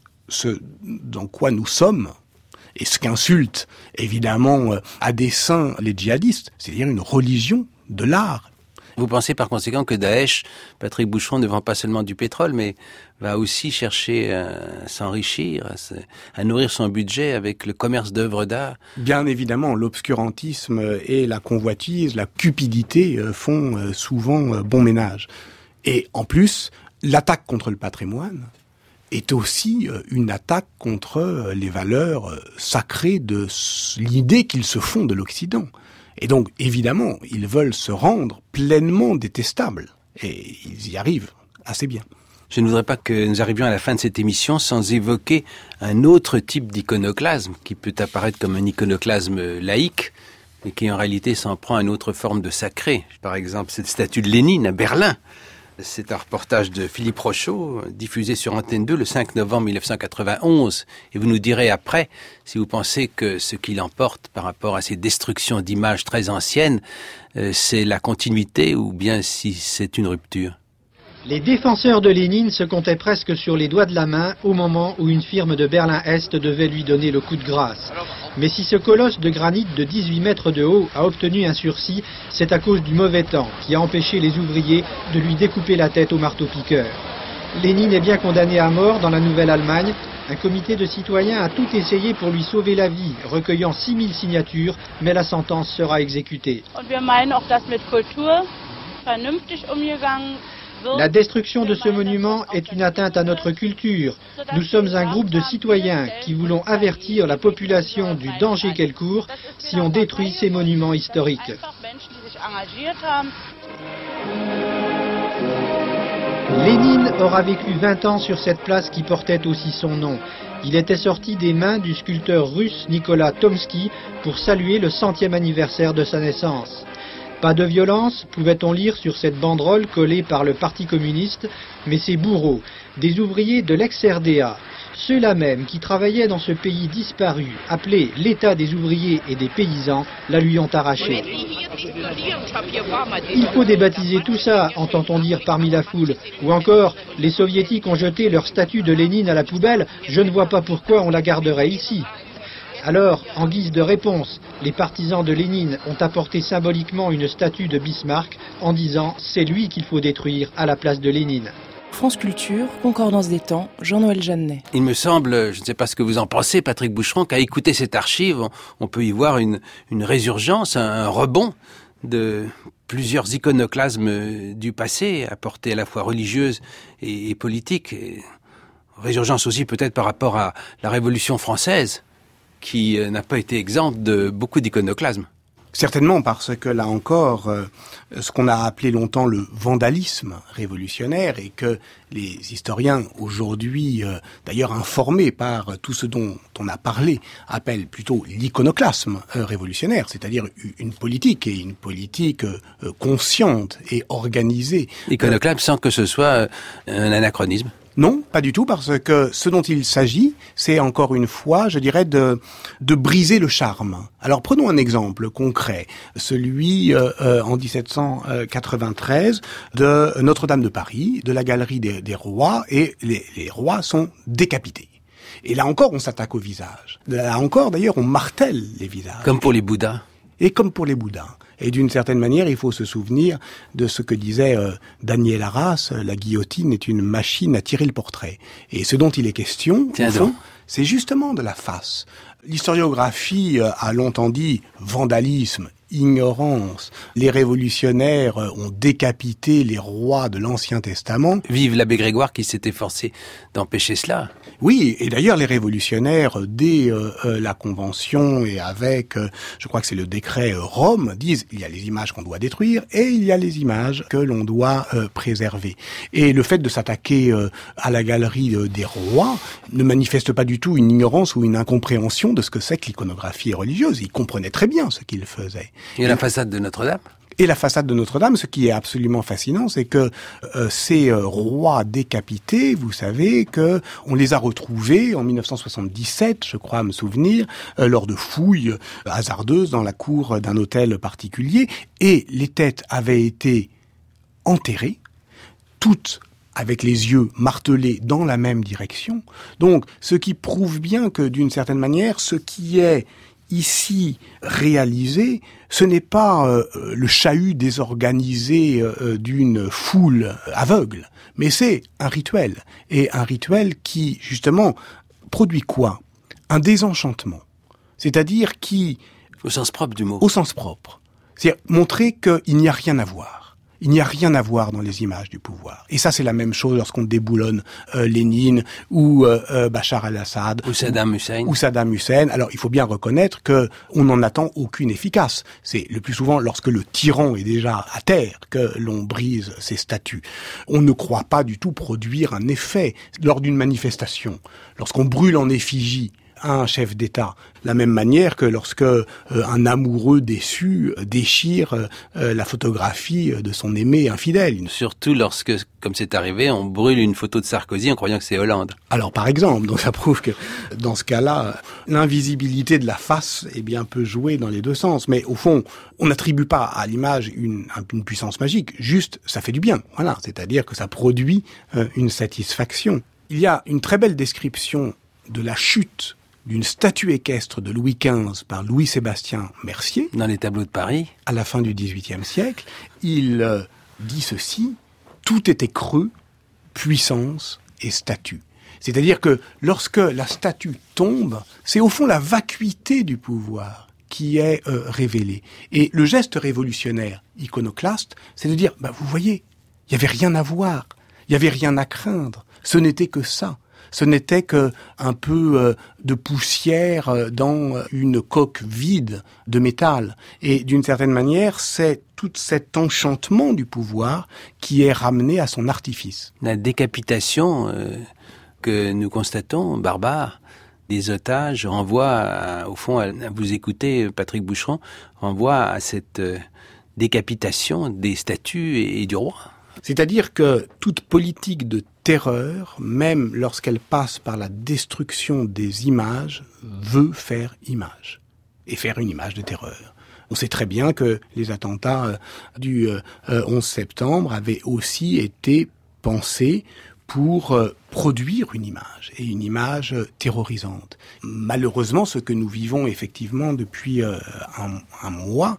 ce dans quoi nous sommes, et ce qu'insulte, évidemment, à dessein les djihadistes, c'est-à-dire une religion de l'art. Vous pensez par conséquent que Daesh, Patrick Boucheron, ne vend pas seulement du pétrole, mais va aussi chercher à s'enrichir, à, se, à nourrir son budget avec le commerce d'œuvres d'art? Bien évidemment, l'obscurantisme et la convoitise, la cupidité font souvent bon ménage. Et en plus, l'attaque contre le patrimoine est aussi une attaque contre les valeurs sacrées de l'idée qu'ils se font de l'Occident. Et donc, évidemment, ils veulent se rendre pleinement détestables. Et ils y arrivent assez bien. Je ne voudrais pas que nous arrivions à la fin de cette émission sans évoquer un autre type d'iconoclasme qui peut apparaître comme un iconoclasme laïque, mais qui en réalité s'en prend à une autre forme de sacré. Par exemple, cette statue de Lénine à Berlin. C'est un reportage de Philippe Rochaud, diffusé sur Antenne deux le cinq novembre mille neuf cent quatre-vingt-onze. Et vous nous direz après si vous pensez que ce qui l'emporte par rapport à ces destructions d'images très anciennes, euh, c'est la continuité ou bien si c'est une rupture. Les défenseurs de Lénine se comptaient presque sur les doigts de la main au moment où une firme de Berlin-Est devait lui donner le coup de grâce. Mais si ce colosse de granit de dix-huit mètres de haut a obtenu un sursis, c'est à cause du mauvais temps qui a empêché les ouvriers de lui découper la tête au marteau-piqueur. Lénine est bien condamné à mort dans la Nouvelle-Allemagne. Un comité de citoyens a tout essayé pour lui sauver la vie, recueillant six mille signatures, mais la sentence sera exécutée. La destruction de ce monument est une atteinte à notre culture. Nous sommes un groupe de citoyens qui voulons avertir la population du danger qu'elle court si on détruit ces monuments historiques. Lénine aura vécu vingt ans sur cette place qui portait aussi son nom. Il était sorti des mains du sculpteur russe Nicolas Tomsky pour saluer le centième anniversaire de sa naissance. Pas de violence, pouvait-on lire sur cette banderole collée par le Parti communiste, mais ces bourreaux, des ouvriers de l'ex-R D A, ceux-là même qui travaillaient dans ce pays disparu, appelé l'État des ouvriers et des paysans, la lui ont arraché. Il faut débaptiser tout ça, entend-on dire parmi la foule. Ou encore, les soviétiques ont jeté leur statue de Lénine à la poubelle, je ne vois pas pourquoi on la garderait ici. Alors, en guise de réponse, les partisans de Lénine ont apporté symboliquement une statue de Bismarck en disant « c'est lui qu'il faut détruire à la place de Lénine ». France Culture, Concordance des temps, Jean-Noël Jeannet. Il me semble, je ne sais pas ce que vous en pensez, Patrick Boucheron, qu'à écouter cette archive, on, on peut y voir une, une résurgence, un, un rebond de plusieurs iconoclasmes du passé, à portée à la fois religieuse et, et politique. Et résurgence aussi peut-être par rapport à la Révolution française, qui n'a pas été exempte de beaucoup d'iconoclasme. Certainement, parce que là encore, euh, ce qu'on a appelé longtemps le vandalisme révolutionnaire et que les historiens aujourd'hui, euh, d'ailleurs informés par tout ce dont on a parlé, appellent plutôt l'iconoclasme euh, révolutionnaire, c'est-à-dire une politique et une politique euh, consciente et organisée. Iconoclasme sans que ce soit un anachronisme. Non, pas du tout, parce que ce dont il s'agit, c'est encore une fois, je dirais, de, de briser le charme. Alors prenons un exemple concret, celui euh, euh, en dix-sept cent quatre-vingt-treize de Notre-Dame de Paris, de la Galerie des, des Rois, et les, les rois sont décapités. Et là encore, on s'attaque au visage. Là encore, d'ailleurs, on martèle les visages. Comme pour les Bouddhas. Et comme pour les Bouddhas. Et d'une certaine manière, il faut se souvenir de ce que disait euh, Daniel Arras, la guillotine est une machine à tirer le portrait. Et ce dont il est question, au fond, c'est justement de la face. L'historiographie euh, a longtemps dit vandalisme, ignorance. Les révolutionnaires euh, ont décapité les rois de l'Ancien Testament. Vive l'abbé Grégoire qui s'est efforcé d'empêcher cela. Oui, et d'ailleurs les révolutionnaires, dès euh, euh, la Convention et avec, euh, je crois que c'est le décret euh, Rome, disent il y a les images qu'on doit détruire et il y a les images que l'on doit euh, préserver. Et le fait de s'attaquer euh, à la galerie euh, des rois ne manifeste pas du tout une ignorance ou une incompréhension de ce que c'est que l'iconographie religieuse. Ils comprenaient très bien ce qu'ils faisaient. Et, et la façade de Notre-Dame ? Et la façade de Notre-Dame, ce qui est absolument fascinant, c'est que euh, ces euh, rois décapités, vous savez que on les a retrouvés en mille neuf cent soixante-dix-sept, je crois me souvenir, euh, lors de fouilles euh, hasardeuses dans la cour d'un hôtel particulier, et les têtes avaient été enterrées, toutes avec les yeux martelés dans la même direction. Donc, ce qui prouve bien que, d'une certaine manière, ce qui est ici réalisé, ce n'est pas euh, le chahut désorganisé euh, d'une foule aveugle, mais c'est un rituel. Et un rituel qui, justement, produit quoi ? Un désenchantement. C'est-à-dire qui... Au sens propre du mot. Au sens propre. C'est-à-dire montrer qu'il n'y a rien à voir. Il n'y a rien à voir dans les images du pouvoir. Et ça, c'est la même chose lorsqu'on déboulonne euh, Lénine ou euh, euh, Bachar el-Assad. Ou Saddam Hussein. Ou Saddam Hussein. Alors, il faut bien reconnaître que on n'en attend aucune efficace. C'est le plus souvent lorsque le tyran est déjà à terre que l'on brise ses statues. On ne croit pas du tout produire un effet lors d'une manifestation. Lorsqu'on brûle en effigie un chef d'État, de la même manière que lorsque euh, un amoureux déçu euh, déchire euh, la photographie de son aimé infidèle. Surtout lorsque, comme c'est arrivé, on brûle une photo de Sarkozy en croyant que c'est Hollande. Alors par exemple, donc ça prouve que dans ce cas-là, l'invisibilité de la face eh bien, peut jouer dans les deux sens. Mais au fond, on n'attribue pas à l'image une, une puissance magique, juste ça fait du bien. Voilà, c'est-à-dire que ça produit euh, une satisfaction. Il y a une très belle description de la chute d'une statue équestre de Louis quinze par Louis-Sébastien Mercier. Dans les tableaux de Paris. À la fin du dix-huitième siècle. Il euh, dit ceci, tout était creux, puissance et statue. C'est-à-dire que lorsque la statue tombe, c'est au fond la vacuité du pouvoir qui est euh, révélée. Et le geste révolutionnaire iconoclaste, c'est de dire, bah, vous voyez, il n'y avait rien à voir, il n'y avait rien à craindre, ce n'était que ça. Ce n'était que un peu euh, de poussière dans une coque vide de métal. Et d'une certaine manière, c'est tout cet enchantement du pouvoir qui est ramené à son artifice. La décapitation euh, que nous constatons, barbare, des otages, renvoie, à, au fond, à, à vous écouter, Patrick Boucheron, renvoie à cette euh, décapitation des statues et, et du roi. C'est-à-dire que toute politique de terreur, même lorsqu'elle passe par la destruction des images, veut faire image. Et faire une image de terreur. On sait très bien que les attentats du onze septembre avaient aussi été pensés pour produire une image, et une image terrorisante. Malheureusement, ce que nous vivons effectivement depuis un, un mois,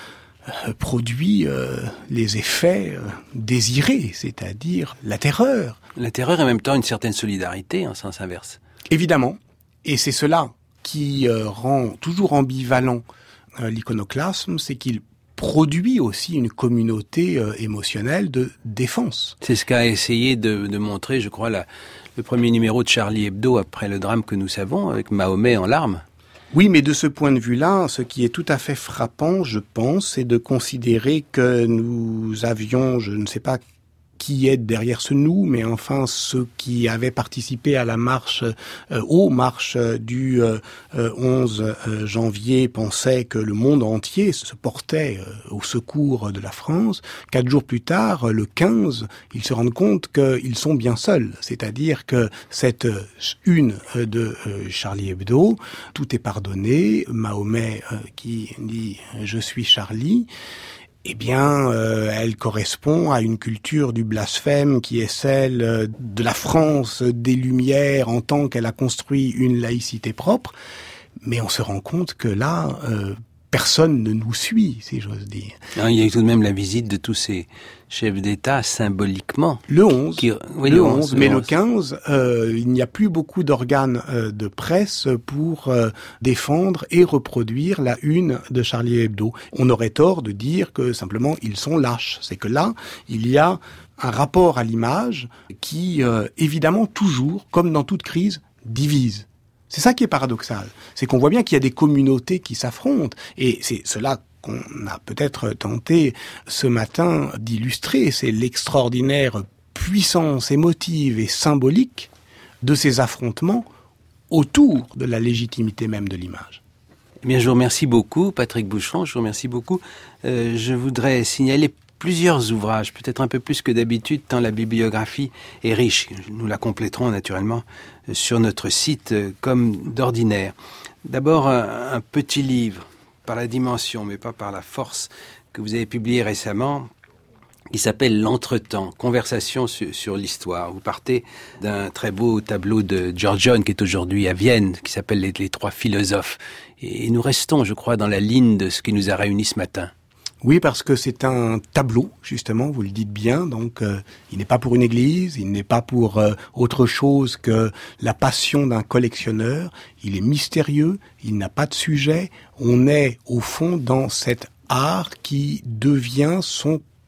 produit euh, les effets euh, désirés, c'est-à-dire la terreur. La terreur et en même temps une certaine solidarité en sens inverse. Évidemment, et c'est cela qui euh, rend toujours ambivalent euh, l'iconoclasme, c'est qu'il produit aussi une communauté euh, émotionnelle de défense. C'est ce qu'a essayé de, de montrer, je crois, la, le premier numéro de Charlie Hebdo après le drame que nous savons, avec Mahomet en larmes. Oui, mais de ce point de vue-là, ce qui est tout à fait frappant, je pense, c'est de considérer que nous avions, je ne sais pas qui est derrière ce nous, mais enfin ceux qui avaient participé à la marche, euh, aux marches du euh, onze janvier pensaient que le monde entier se portait euh, au secours de la France. Quatre jours plus tard, le quinze, ils se rendent compte qu'ils sont bien seuls. C'est-à-dire que cette une de euh, Charlie Hebdo, tout est pardonné, Mahomet euh, qui dit « je suis Charlie », eh bien, euh, elle correspond à une culture du blasphème qui est celle euh, de la France des Lumières en tant qu'elle a construit une laïcité propre. Mais on se rend compte que là, euh, personne ne nous suit, si j'ose dire. Non, il y a eu tout de même la visite de tous ces chefs d'État symboliquement. Le onze, qui... oui, le, le onze, onze, mais le, le quinze, euh, il n'y a plus beaucoup d'organes euh, de presse pour euh, défendre et reproduire la une de Charlie Hebdo. On aurait tort de dire que simplement ils sont lâches. C'est que là, il y a un rapport à l'image qui, euh, évidemment, toujours, comme dans toute crise, divise. C'est ça qui est paradoxal. C'est qu'on voit bien qu'il y a des communautés qui s'affrontent. Et c'est cela qu'on a peut-être tenté ce matin d'illustrer. C'est l'extraordinaire puissance émotive et symbolique de ces affrontements autour de la légitimité même de l'image. Eh bien, je vous remercie beaucoup, Patrick Boucheron. Je vous remercie beaucoup. Euh, je voudrais signaler plusieurs ouvrages, peut-être un peu plus que d'habitude, tant la bibliographie est riche. Nous la compléterons naturellement sur notre site comme d'ordinaire. D'abord, un, un petit livre, par la dimension, mais pas par la force, que vous avez publié récemment, qui s'appelle L'Entretemps, conversation sur, sur l'histoire. Vous partez d'un très beau tableau de George John, qui est aujourd'hui à Vienne, qui s'appelle les, les trois philosophes. Et nous restons, je crois, dans la ligne de ce qui nous a réunis ce matin. Oui, parce que c'est un tableau, justement, vous le dites bien, donc euh, il n'est pas pour une église, il n'est pas pour euh, autre chose que la passion d'un collectionneur, il est mystérieux, il n'a pas de sujet, on est au fond dans cet art qui devient son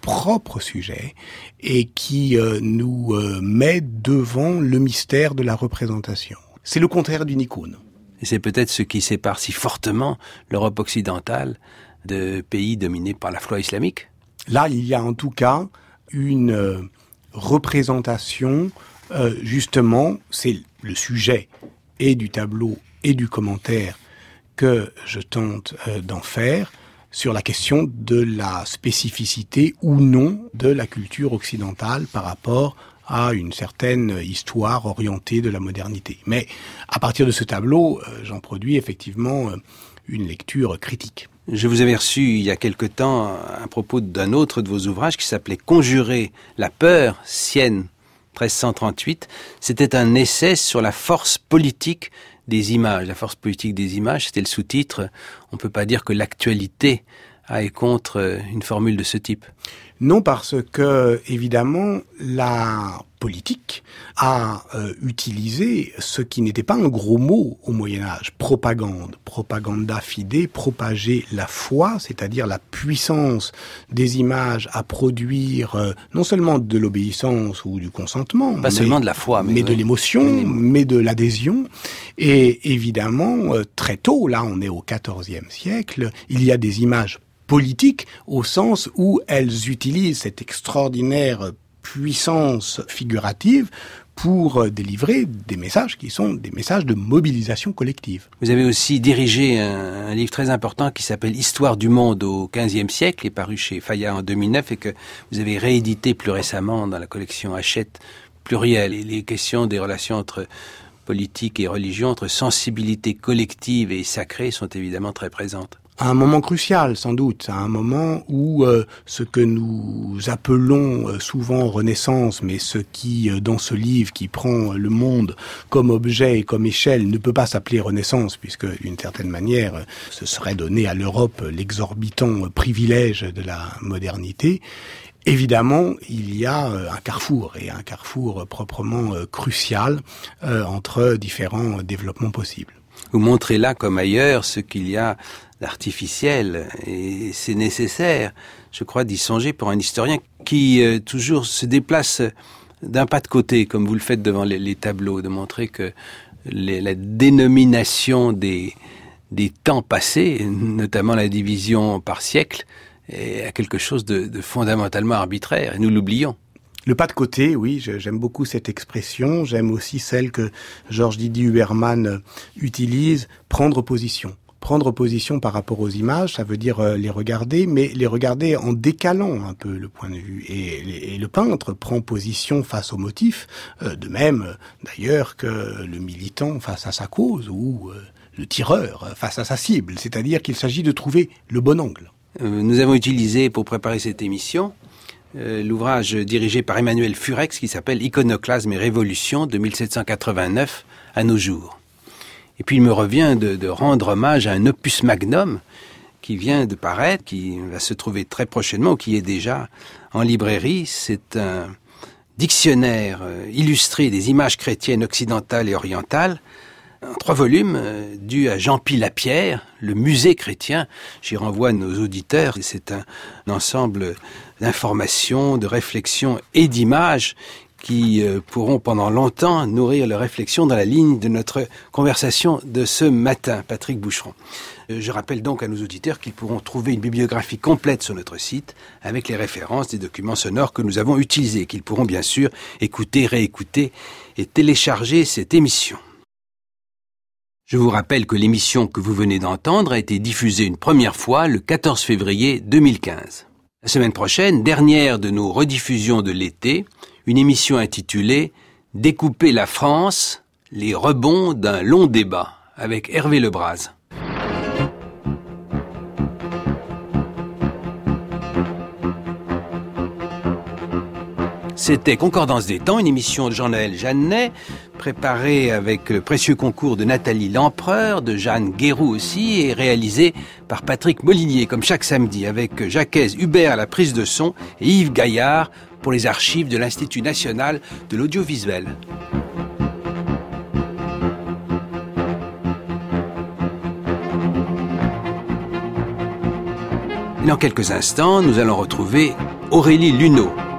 propre sujet et qui euh, nous euh, met devant le mystère de la représentation. C'est le contraire d'une icône. Et c'est peut-être ce qui sépare si fortement l'Europe occidentale de pays dominés par la foi islamique. Là, il y a en tout cas une euh, représentation, euh, justement, c'est le sujet et du tableau et du commentaire que je tente euh, d'en faire sur la question de la spécificité ou non de la culture occidentale par rapport à une certaine histoire orientée de la modernité. Mais à partir de ce tableau, euh, j'en produis effectivement euh, une lecture critique. Je vous avais reçu il y a quelque temps à propos d'un autre de vos ouvrages qui s'appelait « Conjurer la peur », Sienne, treize cent trente-huit. C'était un essai sur la force politique des images. La force politique des images, c'était le sous-titre. On ne peut pas dire que l'actualité aille contre une formule de ce type. Non, parce que, évidemment, la politique a euh, utilisé ce qui n'était pas un gros mot au Moyen-Âge, propagande, propaganda fide, propager la foi, c'est-à-dire la puissance des images à produire euh, non seulement de l'obéissance ou du consentement, pas mais, seulement de la foi, mais, mais oui. de l'émotion, mais de l'adhésion. Et évidemment, euh, très tôt, là on est au quatorzième siècle, il y a des images politique au sens où elles utilisent cette extraordinaire puissance figurative pour délivrer des messages qui sont des messages de mobilisation collective. Vous avez aussi dirigé un, un livre très important qui s'appelle « Histoire du monde au quinzième siècle » qui est paru chez Fayard en deux mille neuf et que vous avez réédité plus récemment dans la collection Hachette Pluriel. Et les questions des relations entre politique et religion, entre sensibilité collective et sacrée sont évidemment très présentes. À un moment crucial, sans doute, à un moment où euh, ce que nous appelons euh, souvent Renaissance, mais ce qui, euh, dans ce livre qui prend le monde comme objet et comme échelle, ne peut pas s'appeler Renaissance, puisque, d'une certaine manière, euh, ce serait donner à l'Europe l'exorbitant privilège de la modernité. Évidemment, il y a euh, un carrefour, et un carrefour proprement euh, crucial euh, entre différents développements possibles. Vous montrez là, comme ailleurs, ce qu'il y a d'artificiel, et c'est nécessaire, je crois, d'y songer pour un historien qui euh, toujours se déplace d'un pas de côté, comme vous le faites devant les, les tableaux, de montrer que les, la dénomination des, des temps passés, notamment la division par siècle, est quelque chose de, de fondamentalement arbitraire, et nous l'oublions. Le pas de côté, oui, j'aime beaucoup cette expression. J'aime aussi celle que Georges Didier Huberman utilise, prendre position. Prendre position par rapport aux images, ça veut dire les regarder, mais les regarder en décalant un peu le point de vue. Et, et le peintre prend position face au motif, de même d'ailleurs que le militant face à sa cause ou le tireur face à sa cible. C'est-à-dire qu'il s'agit de trouver le bon angle. Nous avons utilisé pour préparer cette émission Euh, l'ouvrage dirigé par Emmanuel Furex qui s'appelle « Iconoclasme et Révolution de mille sept cent quatre-vingt-neuf à nos jours ». Et puis il me revient de, de rendre hommage à un opus magnum qui vient de paraître, qui va se trouver très prochainement, ou qui est déjà en librairie. C'est un dictionnaire euh, illustré des images chrétiennes occidentales et orientales, en trois volumes, euh, dû à Jean-Pi Lapierre, le musée chrétien. J'y renvoie nos auditeurs. C'est un, un ensemble d'informations, de réflexions et d'images qui euh, pourront pendant longtemps nourrir leurs réflexions dans la ligne de notre conversation de ce matin. Patrick Boucheron. Euh, je rappelle donc à nos auditeurs qu'ils pourront trouver une bibliographie complète sur notre site avec les références des documents sonores que nous avons utilisés, qu'ils pourront bien sûr écouter, réécouter et télécharger cette émission. Je vous rappelle que l'émission que vous venez d'entendre a été diffusée une première fois le quatorze février deux mille quinze. La semaine prochaine, dernière de nos rediffusions de l'été, une émission intitulée « Découper la France, les rebonds d'un long débat » avec Hervé Lebras. C'était Concordance des temps, une émission de Jean-Noël Jeannet, préparée avec le précieux concours de Nathalie Lempereur, de Jeanne Guéroux aussi, et réalisée par Patrick Molinier, comme chaque samedi, avec Jacques Hubert à la prise de son et Yves Gaillard pour les archives de l'Institut national de l'audiovisuel. Dans quelques instants, nous allons retrouver Aurélie Luneau,